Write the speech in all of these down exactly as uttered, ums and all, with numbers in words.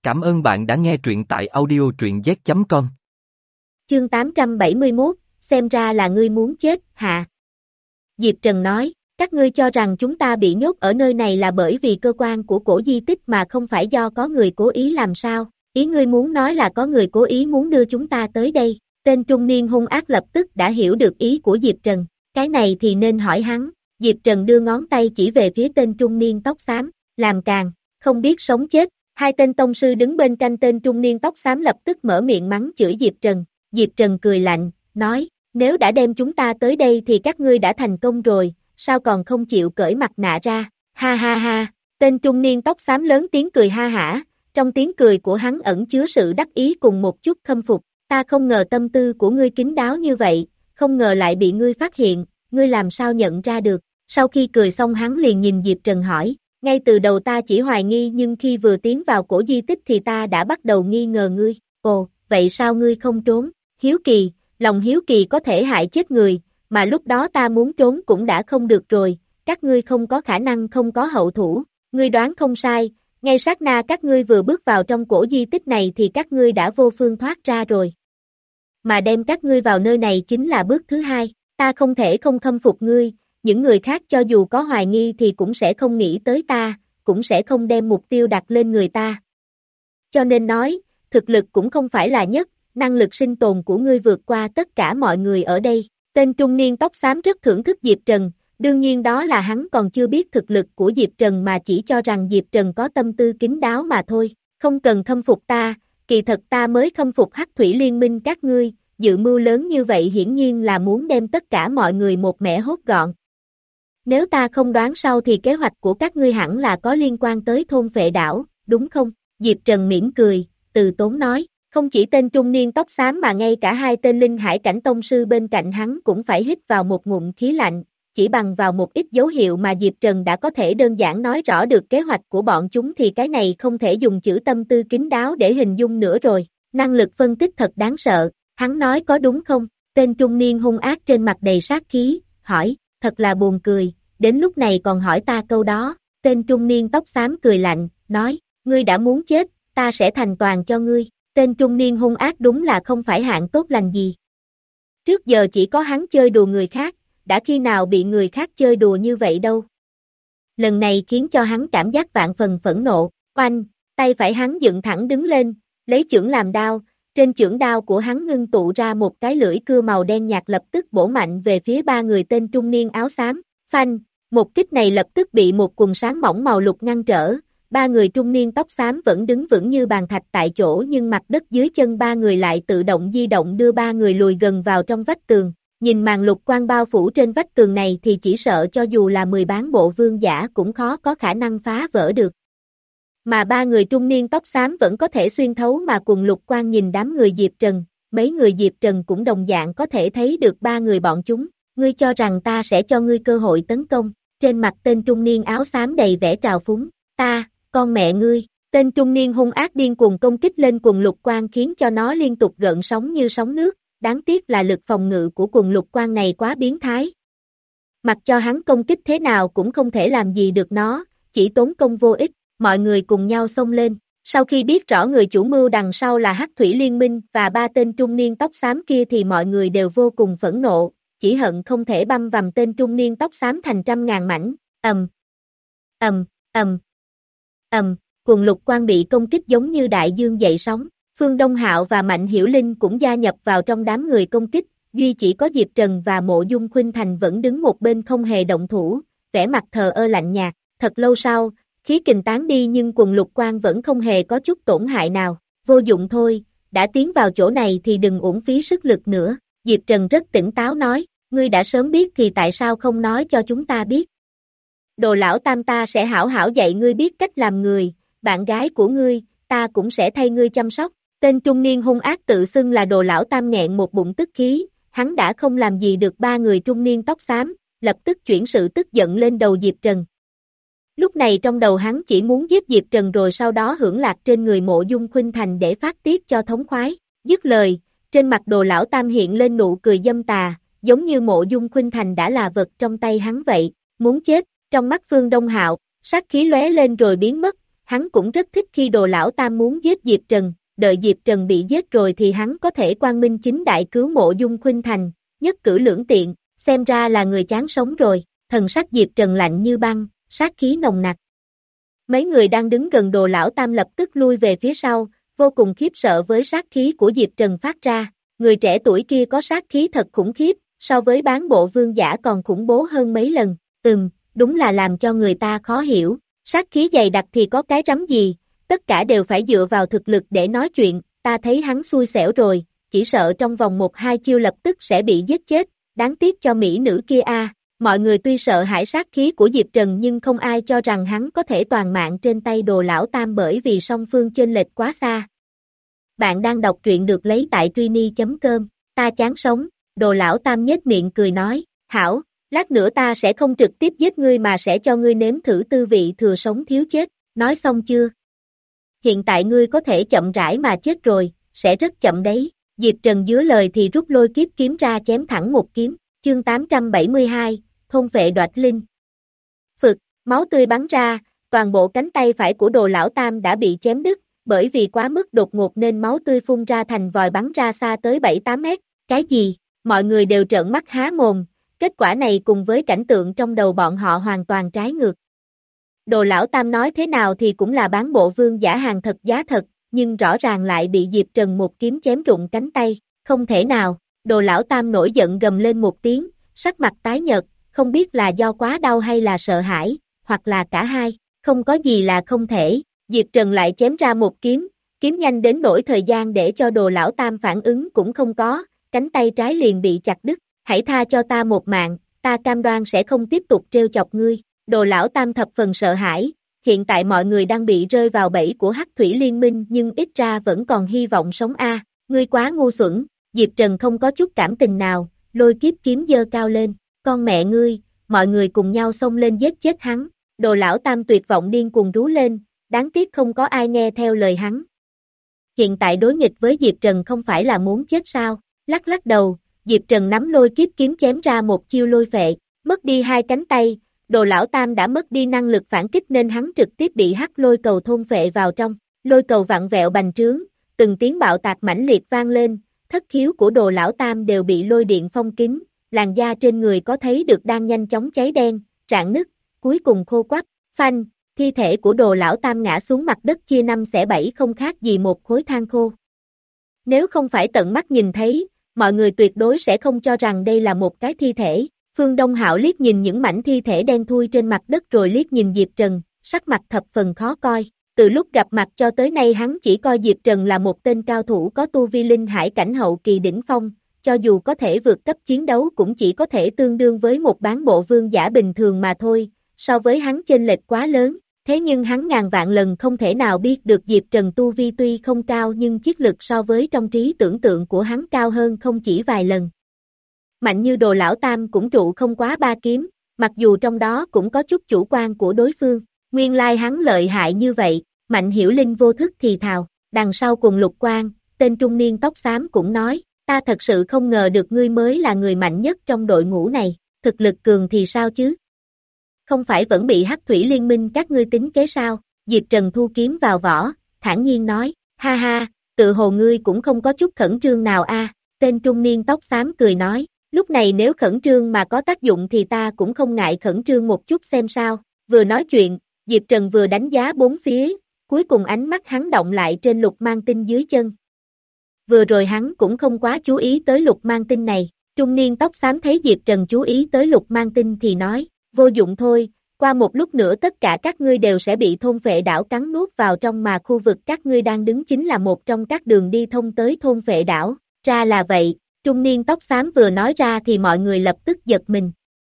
Cảm ơn bạn đã nghe truyện tại audio truyện z chấm com. Chương tám trăm bảy mươi mốt, xem ra là ngươi muốn chết, hả? Diệp Trần nói, các ngươi cho rằng chúng ta bị nhốt ở nơi này là bởi vì cơ quan của cổ di tích mà không phải do có người cố ý làm sao? Ý ngươi muốn nói là có người cố ý muốn đưa chúng ta tới đây. Tên trung niên hung ác lập tức đã hiểu được ý của Diệp Trần, cái này thì nên hỏi hắn. Diệp Trần đưa ngón tay chỉ về phía tên trung niên tóc xám, làm càn, không biết sống chết. Hai tên tông sư đứng bên cạnh tên trung niên tóc xám lập tức mở miệng mắng chửi Diệp Trần. Diệp Trần cười lạnh, nói, nếu đã đem chúng ta tới đây thì các ngươi đã thành công rồi, sao còn không chịu cởi mặt nạ ra, ha ha ha. Tên trung niên tóc xám lớn tiếng cười ha hả, trong tiếng cười của hắn ẩn chứa sự đắc ý cùng một chút khâm phục. Ta không ngờ tâm tư của ngươi kín đáo như vậy, không ngờ lại bị ngươi phát hiện, ngươi làm sao nhận ra được. Sau khi cười xong hắn liền nhìn Diệp Trần hỏi, ngay từ đầu ta chỉ hoài nghi nhưng khi vừa tiến vào cổ di tích thì ta đã bắt đầu nghi ngờ ngươi. Ồ, vậy sao ngươi không trốn? Hiếu kỳ, lòng hiếu kỳ có thể hại chết người, mà lúc đó ta muốn trốn cũng đã không được rồi, các ngươi không có khả năng không có hậu thủ, ngươi đoán không sai, ngay sát na các ngươi vừa bước vào trong cổ di tích này thì các ngươi đã vô phương thoát ra rồi. Mà đem các ngươi vào nơi này chính là bước thứ hai, ta không thể không khâm phục ngươi, những người khác cho dù có hoài nghi thì cũng sẽ không nghĩ tới ta, cũng sẽ không đem mục tiêu đặt lên người ta. Cho nên nói, thực lực cũng không phải là nhất, năng lực sinh tồn của ngươi vượt qua tất cả mọi người ở đây. Tên trung niên tóc xám rất thưởng thức Diệp Trần, đương nhiên đó là hắn còn chưa biết thực lực của Diệp Trần mà chỉ cho rằng Diệp Trần có tâm tư kín đáo mà thôi, không cần khâm phục ta, kỳ thật ta mới khâm phục Hắc Thủy Liên Minh các ngươi, dự mưu lớn như vậy hiển nhiên là muốn đem tất cả mọi người một mẻ hốt gọn. Nếu ta không đoán sau thì kế hoạch của các ngươi hẳn là có liên quan tới thôn Phệ Đảo, đúng không? Diệp Trần mỉm cười, từ tốn nói, không chỉ tên trung niên tóc xám mà ngay cả hai tên linh hải cảnh tông sư bên cạnh hắn cũng phải hít vào một ngụm khí lạnh, chỉ bằng vào một ít dấu hiệu mà Diệp Trần đã có thể đơn giản nói rõ được kế hoạch của bọn chúng thì cái này không thể dùng chữ tâm tư kín đáo để hình dung nữa rồi, năng lực phân tích thật đáng sợ, hắn nói có đúng không? Tên trung niên hung ác trên mặt đầy sát khí, hỏi, thật là buồn cười, đến lúc này còn hỏi ta câu đó. Tên trung niên tóc xám cười lạnh, nói, ngươi đã muốn chết, ta sẽ thành toàn cho ngươi. Tên trung niên hung ác đúng là không phải hạng tốt lành gì. Trước giờ chỉ có hắn chơi đùa người khác, đã khi nào bị người khác chơi đùa như vậy đâu. Lần này khiến cho hắn cảm giác vạn phần phẫn nộ, oanh, tay phải hắn dựng thẳng đứng lên, lấy chưởng làm đao, trên chưởng đao của hắn ngưng tụ ra một cái lưỡi cưa màu đen nhạt lập tức bổ mạnh về phía ba người tên trung niên áo xám, phanh, một kích này lập tức bị một quần sáng mỏng màu lục ngăn trở. Ba người trung niên tóc xám vẫn đứng vững như bàn thạch tại chỗ nhưng mặt đất dưới chân ba người lại tự động di động đưa ba người lùi gần vào trong vách tường. Nhìn màn lục quang bao phủ trên vách tường này thì chỉ sợ cho dù là mười bán bộ vương giả cũng khó có khả năng phá vỡ được. Mà ba người trung niên tóc xám vẫn có thể xuyên thấu mà cùng lục quang nhìn đám người Diệp Trần. Mấy người Diệp Trần cũng đồng dạng có thể thấy được ba người bọn chúng. Ngươi cho rằng ta sẽ cho ngươi cơ hội tấn công. Trên mặt tên trung niên áo xám đầy vẻ trào phúng. Ta... Con mẹ ngươi, tên trung niên hung ác điên cuồng công kích lên quần lục quang khiến cho nó liên tục gợn sóng như sóng nước, đáng tiếc là lực phòng ngự của quần lục quang này quá biến thái. Mặc cho hắn công kích thế nào cũng không thể làm gì được nó, chỉ tốn công vô ích, mọi người cùng nhau xông lên. Sau khi biết rõ người chủ mưu đằng sau là Hắc Thủy Liên Minh và ba tên trung niên tóc xám kia thì mọi người đều vô cùng phẫn nộ, chỉ hận không thể băm vằm tên trung niên tóc xám thành trăm ngàn mảnh, ầm, ầm, ầm. Ầm, quần lục quang bị công kích giống như đại dương dậy sóng, Phương Đông Hạo và Mạnh Hiểu Linh cũng gia nhập vào trong đám người công kích, duy chỉ có Diệp Trần và Mộ Dung Khuynh Thành vẫn đứng một bên không hề động thủ, vẻ mặt thờ ơ lạnh nhạt, thật lâu sau, khí kình tán đi nhưng quần lục quang vẫn không hề có chút tổn hại nào, vô dụng thôi, đã tiến vào chỗ này thì đừng uổng phí sức lực nữa, Diệp Trần rất tỉnh táo nói, ngươi đã sớm biết thì tại sao không nói cho chúng ta biết. Đồ lão tam ta sẽ hảo hảo dạy ngươi biết cách làm người, bạn gái của ngươi, ta cũng sẽ thay ngươi chăm sóc. Tên trung niên hung ác tự xưng là đồ lão tam nghẹn một bụng tức khí, hắn đã không làm gì được ba người trung niên tóc xám, lập tức chuyển sự tức giận lên đầu Diệp Trần. Lúc này trong đầu hắn chỉ muốn giết Diệp Trần rồi sau đó hưởng lạc trên người Mộ Dung Khuynh Thành để phát tiết cho thống khoái. Dứt lời, trên mặt đồ lão tam hiện lên nụ cười dâm tà, giống như Mộ Dung Khuynh Thành đã là vật trong tay hắn vậy, muốn chết. Trong mắt Phương Đông Hạo, sát khí lóe lên rồi biến mất, hắn cũng rất thích khi Đồ Lão Tam muốn giết Diệp Trần, đợi Diệp Trần bị giết rồi thì hắn có thể quang minh chính đại cứu Mộ Dung Khuynh Thành, nhất cử lưỡng tiện, xem ra là người chán sống rồi, thần sắc Diệp Trần lạnh như băng, sát khí nồng nặc. Mấy người đang đứng gần Đồ Lão Tam lập tức lui về phía sau, vô cùng khiếp sợ với sát khí của Diệp Trần phát ra, người trẻ tuổi kia có sát khí thật khủng khiếp, so với bán bộ vương giả còn khủng bố hơn mấy lần, ừm, đúng là làm cho người ta khó hiểu, sát khí dày đặc thì có cái rắm gì, tất cả đều phải dựa vào thực lực để nói chuyện, ta thấy hắn xui xẻo rồi, chỉ sợ trong vòng một hai chiêu lập tức sẽ bị giết chết, đáng tiếc cho mỹ nữ kia a. Mọi người tuy sợ hãi sát khí của Diệp Trần nhưng không ai cho rằng hắn có thể toàn mạng trên tay Đồ Lão Tam bởi vì song phương chênh lệch quá xa. Bạn đang đọc truyện được lấy tại truy chấm com, ta chán sống, Đồ Lão Tam nhếch miệng cười nói, hảo, lát nữa ta sẽ không trực tiếp giết ngươi mà sẽ cho ngươi nếm thử tư vị thừa sống thiếu chết, nói xong chưa? Hiện tại ngươi có thể chậm rãi mà chết rồi, sẽ rất chậm đấy, Diệp Trần dưới lời thì rút lôi kiếp kiếm ra chém thẳng một kiếm, chương tám trăm bảy mươi hai, thôn vệ đoạt linh. Phực, máu tươi bắn ra, toàn bộ cánh tay phải của Đồ Lão Tam đã bị chém đứt, bởi vì quá mức đột ngột nên máu tươi phun ra thành vòi bắn ra xa tới bảy tám mét, cái gì? Mọi người đều trợn mắt há mồm, kết quả này cùng với cảnh tượng trong đầu bọn họ hoàn toàn trái ngược. Đồ Lão Tam nói thế nào thì cũng là bán bộ vương giả hàng thật giá thật, nhưng rõ ràng lại bị Diệp Trần một kiếm chém rụng cánh tay, không thể nào, Đồ Lão Tam nổi giận gầm lên một tiếng, sắc mặt tái nhợt, không biết là do quá đau hay là sợ hãi, hoặc là cả hai, không có gì là không thể, Diệp Trần lại chém ra một kiếm, kiếm nhanh đến nỗi thời gian để cho Đồ Lão Tam phản ứng cũng không có, cánh tay trái liền bị chặt đứt, hãy tha cho ta một mạng, ta cam đoan sẽ không tiếp tục trêu chọc ngươi, Đồ Lão Tam thập phần sợ hãi, hiện tại mọi người đang bị rơi vào bẫy của Hắc Thủy Liên Minh nhưng ít ra vẫn còn hy vọng sống a, ngươi quá ngu xuẩn, Diệp Trần không có chút cảm tình nào, lôi kiếp kiếm giơ cao lên, con mẹ ngươi, mọi người cùng nhau xông lên giết chết hắn, Đồ Lão Tam tuyệt vọng điên cuồng rú lên, đáng tiếc không có ai nghe theo lời hắn. Hiện tại đối nghịch với Diệp Trần không phải là muốn chết sao, lắc lắc đầu, Diệp Trần nắm lôi kiếp kiếm chém ra một chiêu lôi phệ, mất đi hai cánh tay, Đồ Lão Tam đã mất đi năng lực phản kích nên hắn trực tiếp bị hắc lôi cầu thôn phệ vào trong, lôi cầu vặn vẹo bành trướng, từng tiếng bạo tạc mãnh liệt vang lên, thất khiếu của Đồ Lão Tam đều bị lôi điện phong kín, làn da trên người có thấy được đang nhanh chóng cháy đen, rạn nứt, cuối cùng khô quắt, phanh, thi thể của Đồ Lão Tam ngã xuống mặt đất chia năm xẻ bảy không khác gì một khối than khô. Nếu không phải tận mắt nhìn thấy, mọi người tuyệt đối sẽ không cho rằng đây là một cái thi thể. Phương Đông Hạo liếc nhìn những mảnh thi thể đen thui trên mặt đất rồi liếc nhìn Diệp Trần, sắc mặt thập phần khó coi. Từ lúc gặp mặt cho tới nay hắn chỉ coi Diệp Trần là một tên cao thủ có tu vi linh hải cảnh hậu kỳ đỉnh phong, cho dù có thể vượt cấp chiến đấu cũng chỉ có thể tương đương với một bán bộ vương giả bình thường mà thôi, so với hắn chênh lệch quá lớn. Thế nhưng hắn ngàn vạn lần không thể nào biết được Diệp Trần tu vi tuy không cao nhưng chiết lực so với trong trí tưởng tượng của hắn cao hơn không chỉ vài lần. Mạnh như Đồ Lão Tam cũng trụ không quá ba kiếm, mặc dù trong đó cũng có chút chủ quan của đối phương, nguyên lai hắn lợi hại như vậy, Mạnh Hiểu Linh vô thức thì thào, đằng sau cùng Lục Quang, tên trung niên tóc xám cũng nói, ta thật sự không ngờ được ngươi mới là người mạnh nhất trong đội ngũ này, thực lực cường thì sao chứ? Không phải vẫn bị Hắc Thủy Liên Minh các ngươi tính kế sao? Diệp Trần thu kiếm vào vỏ, thản nhiên nói, ha ha, tự hồ ngươi cũng không có chút khẩn trương nào a. Tên trung niên tóc xám cười nói, lúc này nếu khẩn trương mà có tác dụng thì ta cũng không ngại khẩn trương một chút xem sao. Vừa nói chuyện, Diệp Trần vừa đánh giá bốn phía, cuối cùng ánh mắt hắn động lại trên lục mang tinh dưới chân. Vừa rồi hắn cũng không quá chú ý tới lục mang tinh này, trung niên tóc xám thấy Diệp Trần chú ý tới lục mang tinh thì nói, vô dụng thôi, qua một lúc nữa tất cả các ngươi đều sẽ bị thôn phệ đảo cắn nuốt vào trong mà khu vực các ngươi đang đứng chính là một trong các đường đi thông tới thôn phệ đảo, ra là vậy, trung niên tóc xám vừa nói ra thì mọi người lập tức giật mình.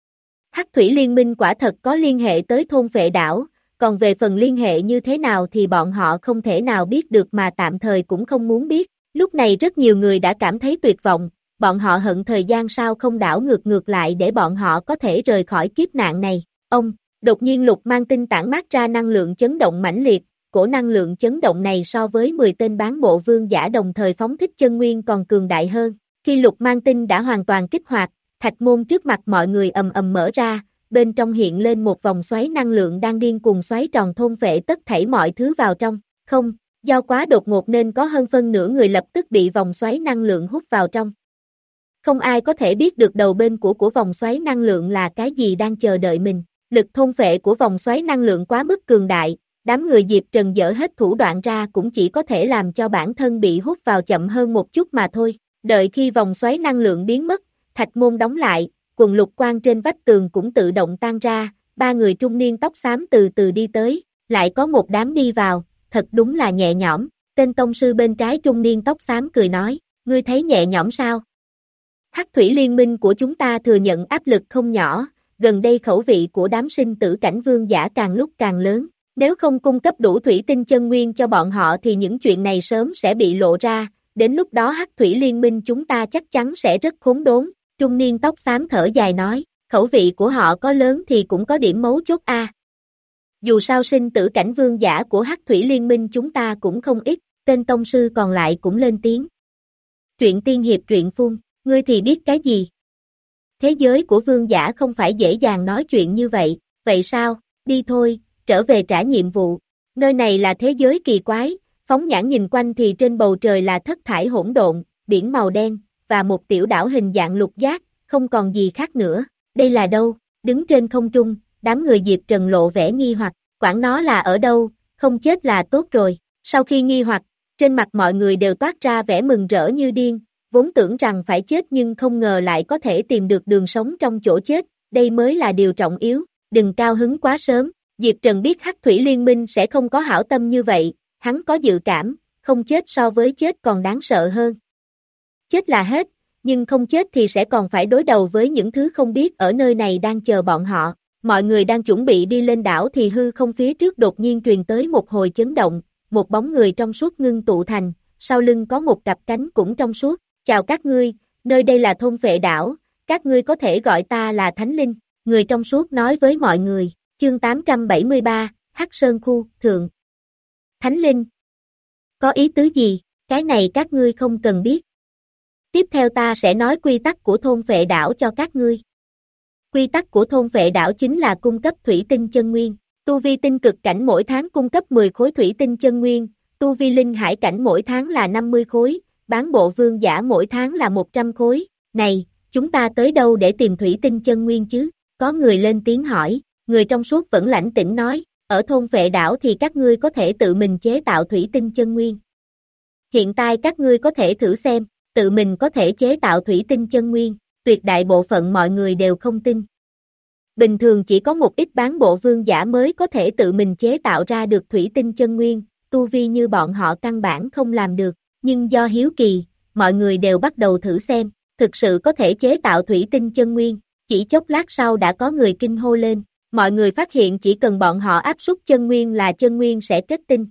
Hắc Thủy Liên Minh quả thật có liên hệ tới thôn phệ đảo, còn về phần liên hệ như thế nào thì bọn họ không thể nào biết được mà tạm thời cũng không muốn biết, lúc này rất nhiều người đã cảm thấy tuyệt vọng, bọn họ hận thời gian sao không đảo ngược ngược lại để bọn họ có thể rời khỏi kiếp nạn này. Ông, đột nhiên lục mang tinh tản mát ra năng lượng chấn động mãnh liệt, cổ năng lượng chấn động này so với mười tên bán bộ vương giả đồng thời phóng thích chân nguyên còn cường đại hơn. Khi lục mang tinh đã hoàn toàn kích hoạt, thạch môn trước mặt mọi người ầm ầm mở ra, bên trong hiện lên một vòng xoáy năng lượng đang điên cuồng xoáy tròn thôn phệ tất thảy mọi thứ vào trong, không, do quá đột ngột nên có hơn phân nửa người lập tức bị vòng xoáy năng lượng hút vào trong. Không ai có thể biết được đầu bên của của vòng xoáy năng lượng là cái gì đang chờ đợi mình, lực thôn phệ của vòng xoáy năng lượng quá mức cường đại, đám người Diệp Trần dở hết thủ đoạn ra cũng chỉ có thể làm cho bản thân bị hút vào chậm hơn một chút mà thôi, đợi khi vòng xoáy năng lượng biến mất, thạch môn đóng lại, quần lục quang trên vách tường cũng tự động tan ra, ba người trung niên tóc xám từ từ đi tới, lại có một đám đi vào, thật đúng là nhẹ nhõm, tên tông sư bên trái trung niên tóc xám cười nói, ngươi thấy nhẹ nhõm sao? Hắc thủy liên minh của chúng ta thừa nhận áp lực không nhỏ, gần đây khẩu vị của đám sinh tử cảnh vương giả càng lúc càng lớn, nếu không cung cấp đủ thủy tinh chân nguyên cho bọn họ thì những chuyện này sớm sẽ bị lộ ra, đến lúc đó Hắc thủy liên minh chúng ta chắc chắn sẽ rất khốn đốn, trung niên tóc xám thở dài nói, khẩu vị của họ có lớn thì cũng có điểm mấu chốt a. Dù sao sinh tử cảnh vương giả của Hắc thủy liên minh chúng ta cũng không ít, tên tông sư còn lại cũng lên tiếng. Truyện tiên hiệp truyện phun, ngươi thì biết cái gì? Thế giới của vương giả không phải dễ dàng nói chuyện như vậy, vậy sao, đi thôi, trở về trả nhiệm vụ. Nơi này là thế giới kỳ quái, phóng nhãn nhìn quanh thì trên bầu trời là thất thải hỗn độn, biển màu đen, và một tiểu đảo hình dạng lục giác, không còn gì khác nữa. Đây là đâu? Đứng trên không trung, đám người Diệp Trần lộ vẻ nghi hoặc, quản nó là ở đâu, không chết là tốt rồi. Sau khi nghi hoặc, trên mặt mọi người đều toát ra vẻ mừng rỡ như điên, vốn tưởng rằng phải chết nhưng không ngờ lại có thể tìm được đường sống trong chỗ chết, đây mới là điều trọng yếu, đừng cao hứng quá sớm. Diệp Trần biết Hắc thủy liên minh sẽ không có hảo tâm như vậy, hắn có dự cảm, không chết so với chết còn đáng sợ hơn. Chết là hết, nhưng không chết thì sẽ còn phải đối đầu với những thứ không biết ở nơi này đang chờ bọn họ. Mọi người đang chuẩn bị đi lên đảo thì hư không phía trước đột nhiên truyền tới một hồi chấn động, một bóng người trong suốt ngưng tụ thành, sau lưng có một cặp cánh cũng trong suốt. Chào các ngươi, nơi đây là thôn Phệ đảo, các ngươi có thể gọi ta là Thánh Linh, người trong suốt nói với mọi người, chương tám trăm bảy mươi ba, Hắc Sơn Khu, Thượng. Thánh Linh, có ý tứ gì, cái này các ngươi không cần biết. Tiếp theo ta sẽ nói quy tắc của thôn Phệ đảo cho các ngươi. Quy tắc của thôn Phệ đảo chính là cung cấp thủy tinh chân nguyên, tu vi tinh cực cảnh mỗi tháng cung cấp mười khối thủy tinh chân nguyên, tu vi linh hải cảnh mỗi tháng là năm mươi khối. Bán bộ vương giả mỗi tháng là một trăm khối, này, chúng ta tới đâu để tìm thủy tinh chân nguyên chứ? Có người lên tiếng hỏi, người trong suốt vẫn lãnh tĩnh nói, ở thôn Phệ đảo thì các ngươi có thể tự mình chế tạo thủy tinh chân nguyên. Hiện tại các ngươi có thể thử xem, tự mình có thể chế tạo thủy tinh chân nguyên, tuyệt đại bộ phận mọi người đều không tin. Bình thường chỉ có một ít bán bộ vương giả mới có thể tự mình chế tạo ra được thủy tinh chân nguyên, tu vi như bọn họ căn bản không làm được. Nhưng do hiếu kỳ, mọi người đều bắt đầu thử xem, thực sự có thể chế tạo thủy tinh chân nguyên, chỉ chốc lát sau đã có người kinh hô lên, mọi người phát hiện chỉ cần bọn họ áp suất chân nguyên là chân nguyên sẽ kết tinh.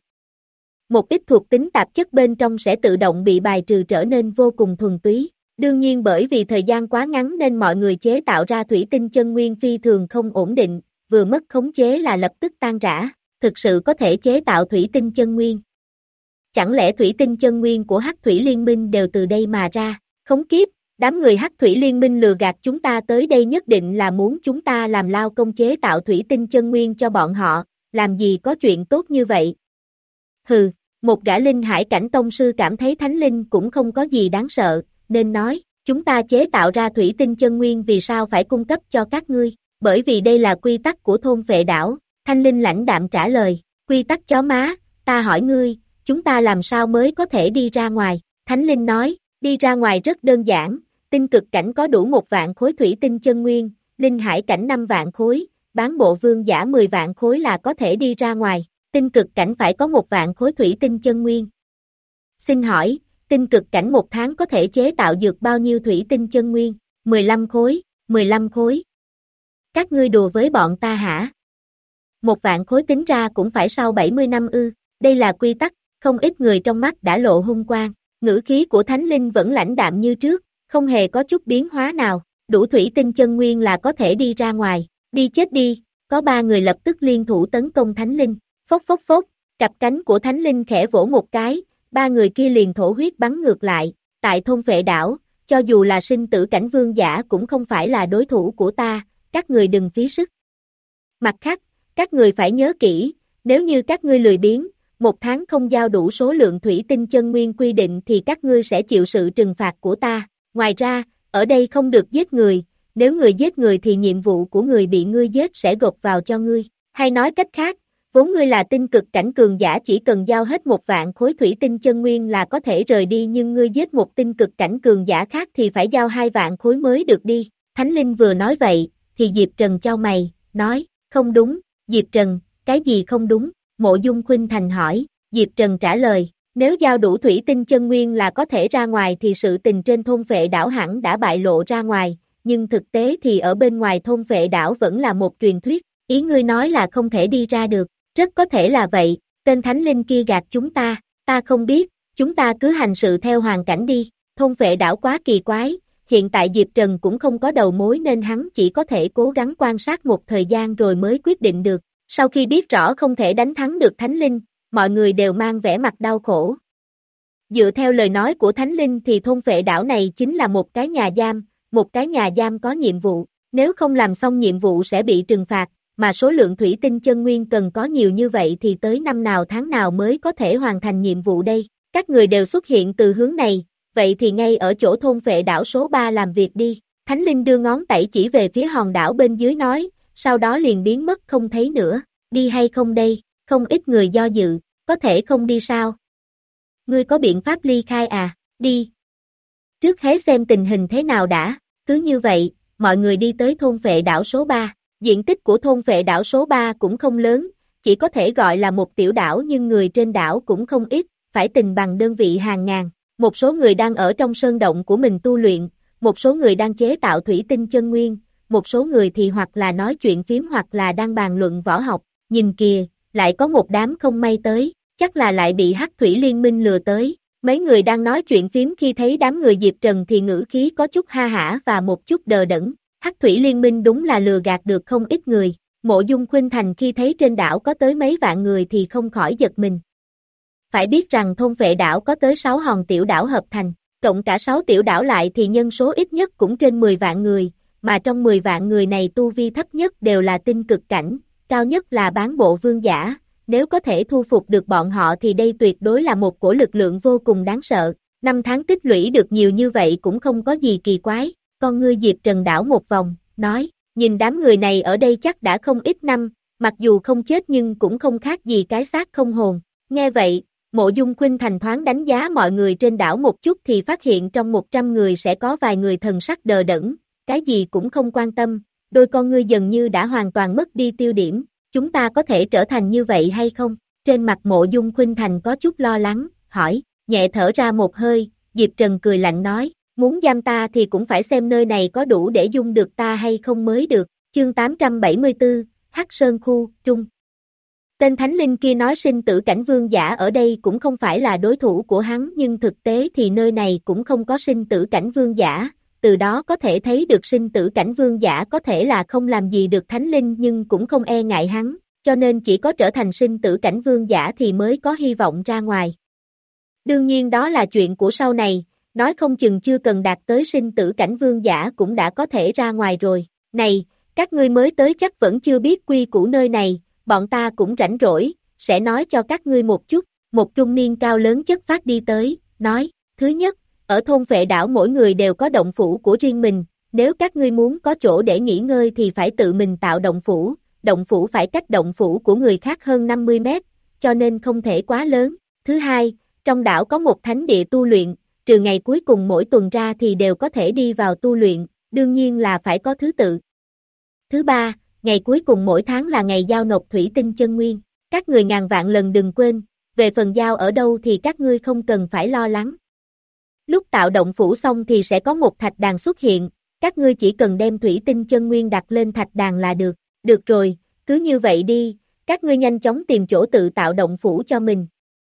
Một ít thuộc tính tạp chất bên trong sẽ tự động bị bài trừ trở nên vô cùng thuần túy, đương nhiên bởi vì thời gian quá ngắn nên mọi người chế tạo ra thủy tinh chân nguyên phi thường không ổn định, vừa mất khống chế là lập tức tan rã, thực sự có thể chế tạo thủy tinh chân nguyên. Chẳng lẽ thủy tinh chân nguyên của Hắc thủy liên minh đều từ đây mà ra, khốn kiếp, đám người Hắc thủy liên minh lừa gạt chúng ta tới đây nhất định là muốn chúng ta làm lao công chế tạo thủy tinh chân nguyên cho bọn họ, làm gì có chuyện tốt như vậy. Hừ, một gã linh hải cảnh tông sư cảm thấy Thánh Linh cũng không có gì đáng sợ, nên nói, chúng ta chế tạo ra thủy tinh chân nguyên vì sao phải cung cấp cho các ngươi, bởi vì đây là quy tắc của thôn Phệ đảo, Thanh Linh lãnh đạm trả lời, quy tắc chó má, ta hỏi ngươi, chúng ta làm sao mới có thể đi ra ngoài, Thánh Linh nói, đi ra ngoài rất đơn giản, tinh cực cảnh có đủ một vạn khối thủy tinh chân nguyên, linh hải cảnh năm vạn khối, bán bộ vương giả mười vạn khối là có thể đi ra ngoài, tinh cực cảnh phải có một vạn khối thủy tinh chân nguyên. Xin hỏi, tinh cực cảnh một tháng có thể chế tạo dược bao nhiêu thủy tinh chân nguyên, mười lăm khối, mười lăm khối. Các ngươi đùa với bọn ta hả? Một vạn khối tính ra cũng phải sau bảy mươi năm ư, đây là quy tắc. Không ít người trong mắt đã lộ hung quang, ngữ khí của Thánh Linh vẫn lãnh đạm như trước, không hề có chút biến hóa nào, đủ thủy tinh chân nguyên là có thể đi ra ngoài, đi chết đi, có ba người lập tức liên thủ tấn công Thánh Linh, phốc phốc phốc, cặp cánh của Thánh Linh khẽ vỗ một cái, ba người kia liền thổ huyết bắn ngược lại, tại thôn Phệ đảo, cho dù là sinh tử cảnh vương giả cũng không phải là đối thủ của ta, các người đừng phí sức. Mặt khác, các người phải nhớ kỹ, nếu như các ngươi lười biếng, một tháng không giao đủ số lượng thủy tinh chân nguyên quy định thì các ngươi sẽ chịu sự trừng phạt của ta. Ngoài ra, ở đây không được giết người, nếu người giết người thì nhiệm vụ của người bị ngươi giết sẽ gộp vào cho ngươi. Hay nói cách khác, vốn ngươi là tinh cực cảnh cường giả chỉ cần giao hết một vạn khối thủy tinh chân nguyên là có thể rời đi, nhưng ngươi giết một tinh cực cảnh cường giả khác thì phải giao hai vạn khối mới được đi. Thánh Linh vừa nói vậy, thì Diệp Trần chau mày, nói, không đúng. Diệp Trần, cái gì không đúng? Mộ Dung Khuynh Thành hỏi. Diệp Trần trả lời, nếu giao đủ thủy tinh chân nguyên là có thể ra ngoài thì sự tình trên thôn Phệ Đảo hẳn đã bại lộ ra ngoài, nhưng thực tế thì ở bên ngoài thôn Phệ Đảo vẫn là một truyền thuyết. Ý ngươi nói là không thể đi ra được? Rất có thể là vậy, tên Thánh Linh kia gạt chúng ta, ta không biết, chúng ta cứ hành sự theo hoàn cảnh đi. Thôn Phệ Đảo quá kỳ quái, hiện tại Diệp Trần cũng không có đầu mối nên hắn chỉ có thể cố gắng quan sát một thời gian rồi mới quyết định được. Sau khi biết rõ không thể đánh thắng được Thánh Linh, mọi người đều mang vẻ mặt đau khổ. Dựa theo lời nói của Thánh Linh thì thôn Phệ Đảo này chính là một cái nhà giam, một cái nhà giam có nhiệm vụ, nếu không làm xong nhiệm vụ sẽ bị trừng phạt, mà số lượng thủy tinh chân nguyên cần có nhiều như vậy thì tới năm nào tháng nào mới có thể hoàn thành nhiệm vụ đây. Các người đều xuất hiện từ hướng này, vậy thì ngay ở chỗ thôn Phệ Đảo số ba làm việc đi. Thánh Linh đưa ngón tay chỉ về phía hòn đảo bên dưới nói, sau đó liền biến mất không thấy nữa. Đi hay không đây? Không ít người do dự, có thể không đi sao? Ngươi có biện pháp ly khai à? Đi. Trước hãy xem tình hình thế nào đã. Cứ như vậy, mọi người đi tới thôn Phệ Đảo số ba. Diện tích của thôn Phệ Đảo số ba cũng không lớn, chỉ có thể gọi là một tiểu đảo, nhưng người trên đảo cũng không ít, phải tình bằng đơn vị hàng ngàn. Một số người đang ở trong sơn động của mình tu luyện, một số người đang chế tạo thủy tinh chân nguyên, một số người thì hoặc là nói chuyện phím hoặc là đang bàn luận võ học. Nhìn kìa, lại có một đám không may tới, chắc là lại bị Hắc Thủy Liên Minh lừa tới. Mấy người đang nói chuyện phím khi thấy đám người Diệp Trần thì ngữ khí có chút ha hả và một chút đờ đẫn. Hắc Thủy Liên Minh đúng là lừa gạt được không ít người. Mộ Dung Khuynh Thành khi thấy trên đảo có tới mấy vạn người thì không khỏi giật mình. Phải biết rằng thôn Phệ Đảo có tới sáu hòn tiểu đảo hợp thành, cộng cả sáu tiểu đảo lại thì nhân số ít nhất cũng trên mười vạn người, mà trong mười vạn người này tu vi thấp nhất đều là tinh cực cảnh, cao nhất là bán bộ vương giả. Nếu có thể thu phục được bọn họ thì đây tuyệt đối là một cổ lực lượng vô cùng đáng sợ. Năm tháng tích lũy được nhiều như vậy cũng không có gì kỳ quái. Con ngươi Diệp Trần đảo một vòng, nói, nhìn đám người này ở đây chắc đã không ít năm, mặc dù không chết nhưng cũng không khác gì cái xác không hồn. Nghe vậy, Mộ Dung Khuynh Thành thoáng đánh giá mọi người trên đảo một chút thì phát hiện trong một trăm người sẽ có vài người thần sắc đờ đẫn, cái gì cũng không quan tâm, đôi con ngươi dần như đã hoàn toàn mất đi tiêu điểm. Chúng ta có thể trở thành như vậy hay không? Trên mặt Mộ Dung Khuynh Thành có chút lo lắng, hỏi, nhẹ thở ra một hơi, Diệp Trần cười lạnh nói, muốn giam ta thì cũng phải xem nơi này có đủ để dung được ta hay không mới được. Chương tám trăm bảy mươi tư, Hắc Sơn Khu, Trung. Tên Thánh Linh kia nói sinh tử cảnh vương giả ở đây cũng không phải là đối thủ của hắn, nhưng thực tế thì nơi này cũng không có sinh tử cảnh vương giả, từ đó có thể thấy được sinh tử cảnh vương giả có thể là không làm gì được Thánh Linh nhưng cũng không e ngại hắn, cho nên chỉ có trở thành sinh tử cảnh vương giả thì mới có hy vọng ra ngoài. Đương nhiên đó là chuyện của sau này, nói không chừng chưa cần đạt tới sinh tử cảnh vương giả cũng đã có thể ra ngoài rồi. Này, các ngươi mới tới chắc vẫn chưa biết quy củ nơi này, bọn ta cũng rảnh rỗi, sẽ nói cho các ngươi một chút. Một trung niên cao lớn chất phát đi tới, nói, thứ nhất, ở thôn Phệ Đảo mỗi người đều có động phủ của riêng mình, nếu các ngươi muốn có chỗ để nghỉ ngơi thì phải tự mình tạo động phủ, động phủ phải cách động phủ của người khác hơn năm mươi mét, cho nên không thể quá lớn. Thứ hai, trong đảo có một thánh địa tu luyện, trừ ngày cuối cùng mỗi tuần ra thì đều có thể đi vào tu luyện, đương nhiên là phải có thứ tự. Thứ ba, ngày cuối cùng mỗi tháng là ngày giao nộp thủy tinh chân nguyên, các người ngàn vạn lần đừng quên, về phần giao ở đâu thì các ngươi không cần phải lo lắng. Lúc tạo động phủ xong thì sẽ có một thạch đàn xuất hiện, các ngươi chỉ cần đem thủy tinh chân nguyên đặt lên thạch đàn là được. Được rồi, cứ như vậy đi, các ngươi nhanh chóng tìm chỗ tự tạo động phủ cho mình.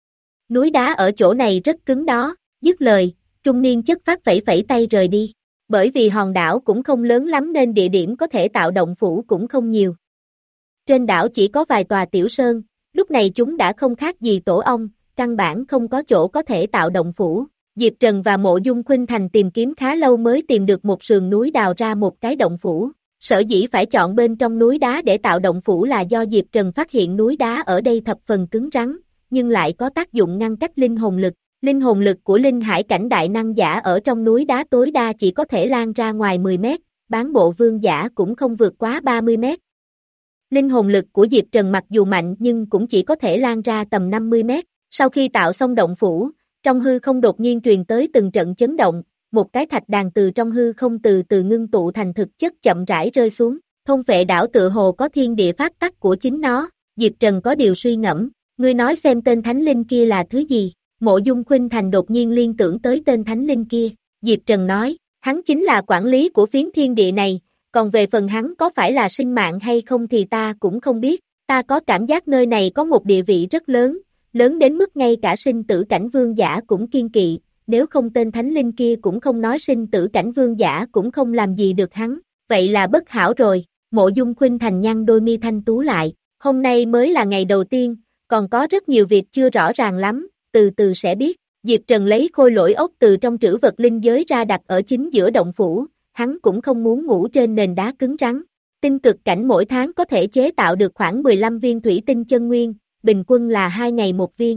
Núi đá ở chỗ này rất cứng đó, dứt lời, trung niên chất phát phẩy phẩy tay rời đi. Bởi vì hòn đảo cũng không lớn lắm nên địa điểm có thể tạo động phủ cũng không nhiều. Trên đảo chỉ có vài tòa tiểu sơn, lúc này chúng đã không khác gì tổ ong, căn bản không có chỗ có thể tạo động phủ. Diệp Trần và Mộ Dung Khuynh Thành tìm kiếm khá lâu mới tìm được một sườn núi đào ra một cái động phủ. Sở dĩ phải chọn bên trong núi đá để tạo động phủ là do Diệp Trần phát hiện núi đá ở đây thập phần cứng rắn, nhưng lại có tác dụng ngăn cách linh hồn lực. Linh hồn lực của linh hải cảnh đại năng giả ở trong núi đá tối đa chỉ có thể lan ra ngoài mười mét, bán bộ vương giả cũng không vượt quá ba mươi mét. Linh hồn lực của Diệp Trần mặc dù mạnh nhưng cũng chỉ có thể lan ra tầm năm mươi mét. Sau khi tạo xong động phủ, trong hư không đột nhiên truyền tới từng trận chấn động, một cái thạch đàn từ trong hư không từ từ ngưng tụ thành thực chất chậm rãi rơi xuống. Thôn Phệ đảo tựa hồ có thiên địa pháp tắc của chính nó. Diệp Trần có điều suy ngẫm, ngươi nói xem tên thánh linh kia là thứ gì? Mộ Dung Khuynh Thành đột nhiên liên tưởng tới tên thánh linh kia. Diệp Trần nói, hắn chính là quản lý của phiến thiên địa này, còn về phần hắn có phải là sinh mạng hay không thì ta cũng không biết. Ta có cảm giác nơi này có một địa vị rất lớn, lớn đến mức ngay cả sinh tử cảnh vương giả cũng kiên kỵ, nếu không tên thánh linh kia cũng không nói sinh tử cảnh vương giả cũng không làm gì được hắn, vậy là bất hảo rồi. Mộ Dung Khuynh Thành nhăn đôi mi thanh tú lại, hôm nay mới là ngày đầu tiên, còn có rất nhiều việc chưa rõ ràng lắm, từ từ sẽ biết. Diệp Trần lấy khôi lỗi ốc từ trong trữ vật linh giới ra đặt ở chính giữa động phủ, hắn cũng không muốn ngủ trên nền đá cứng rắn. Tinh cực cảnh mỗi tháng có thể chế tạo được khoảng mười lăm viên thủy tinh chân nguyên, bình quân là hai ngày một viên.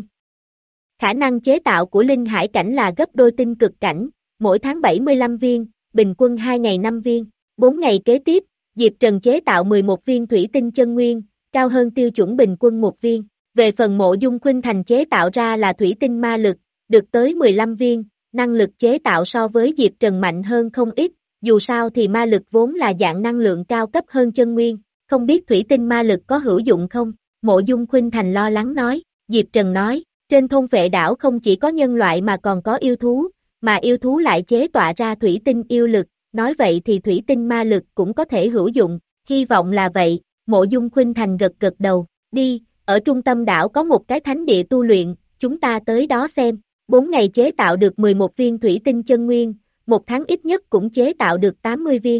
Khả năng chế tạo của linh hải cảnh là gấp đôi tinh cực cảnh, mỗi tháng bảy mươi lăm viên, bình quân hai ngày năm viên. bốn ngày kế tiếp, Diệp Trần chế tạo mười một viên thủy tinh chân nguyên, cao hơn tiêu chuẩn bình quân một viên. Về phần Mộ Dung Khuynh Thành chế tạo ra là thủy tinh ma lực, được tới mười lăm viên, năng lực chế tạo so với Diệp Trần mạnh hơn không ít, dù sao thì ma lực vốn là dạng năng lượng cao cấp hơn chân nguyên, không biết thủy tinh ma lực có hữu dụng không? Mộ Dung Khuynh Thành lo lắng nói. Diệp Trần nói, trên Thôn Phệ đảo không chỉ có nhân loại mà còn có yêu thú, mà yêu thú lại chế tọa ra thủy tinh yêu lực, nói vậy thì thủy tinh ma lực cũng có thể hữu dụng, hy vọng là vậy. Mộ Dung Khuynh Thành gật gật đầu, đi, ở trung tâm đảo có một cái thánh địa tu luyện, chúng ta tới đó xem. bốn ngày chế tạo được mười một viên thủy tinh chân nguyên, một tháng ít nhất cũng chế tạo được tám mươi viên.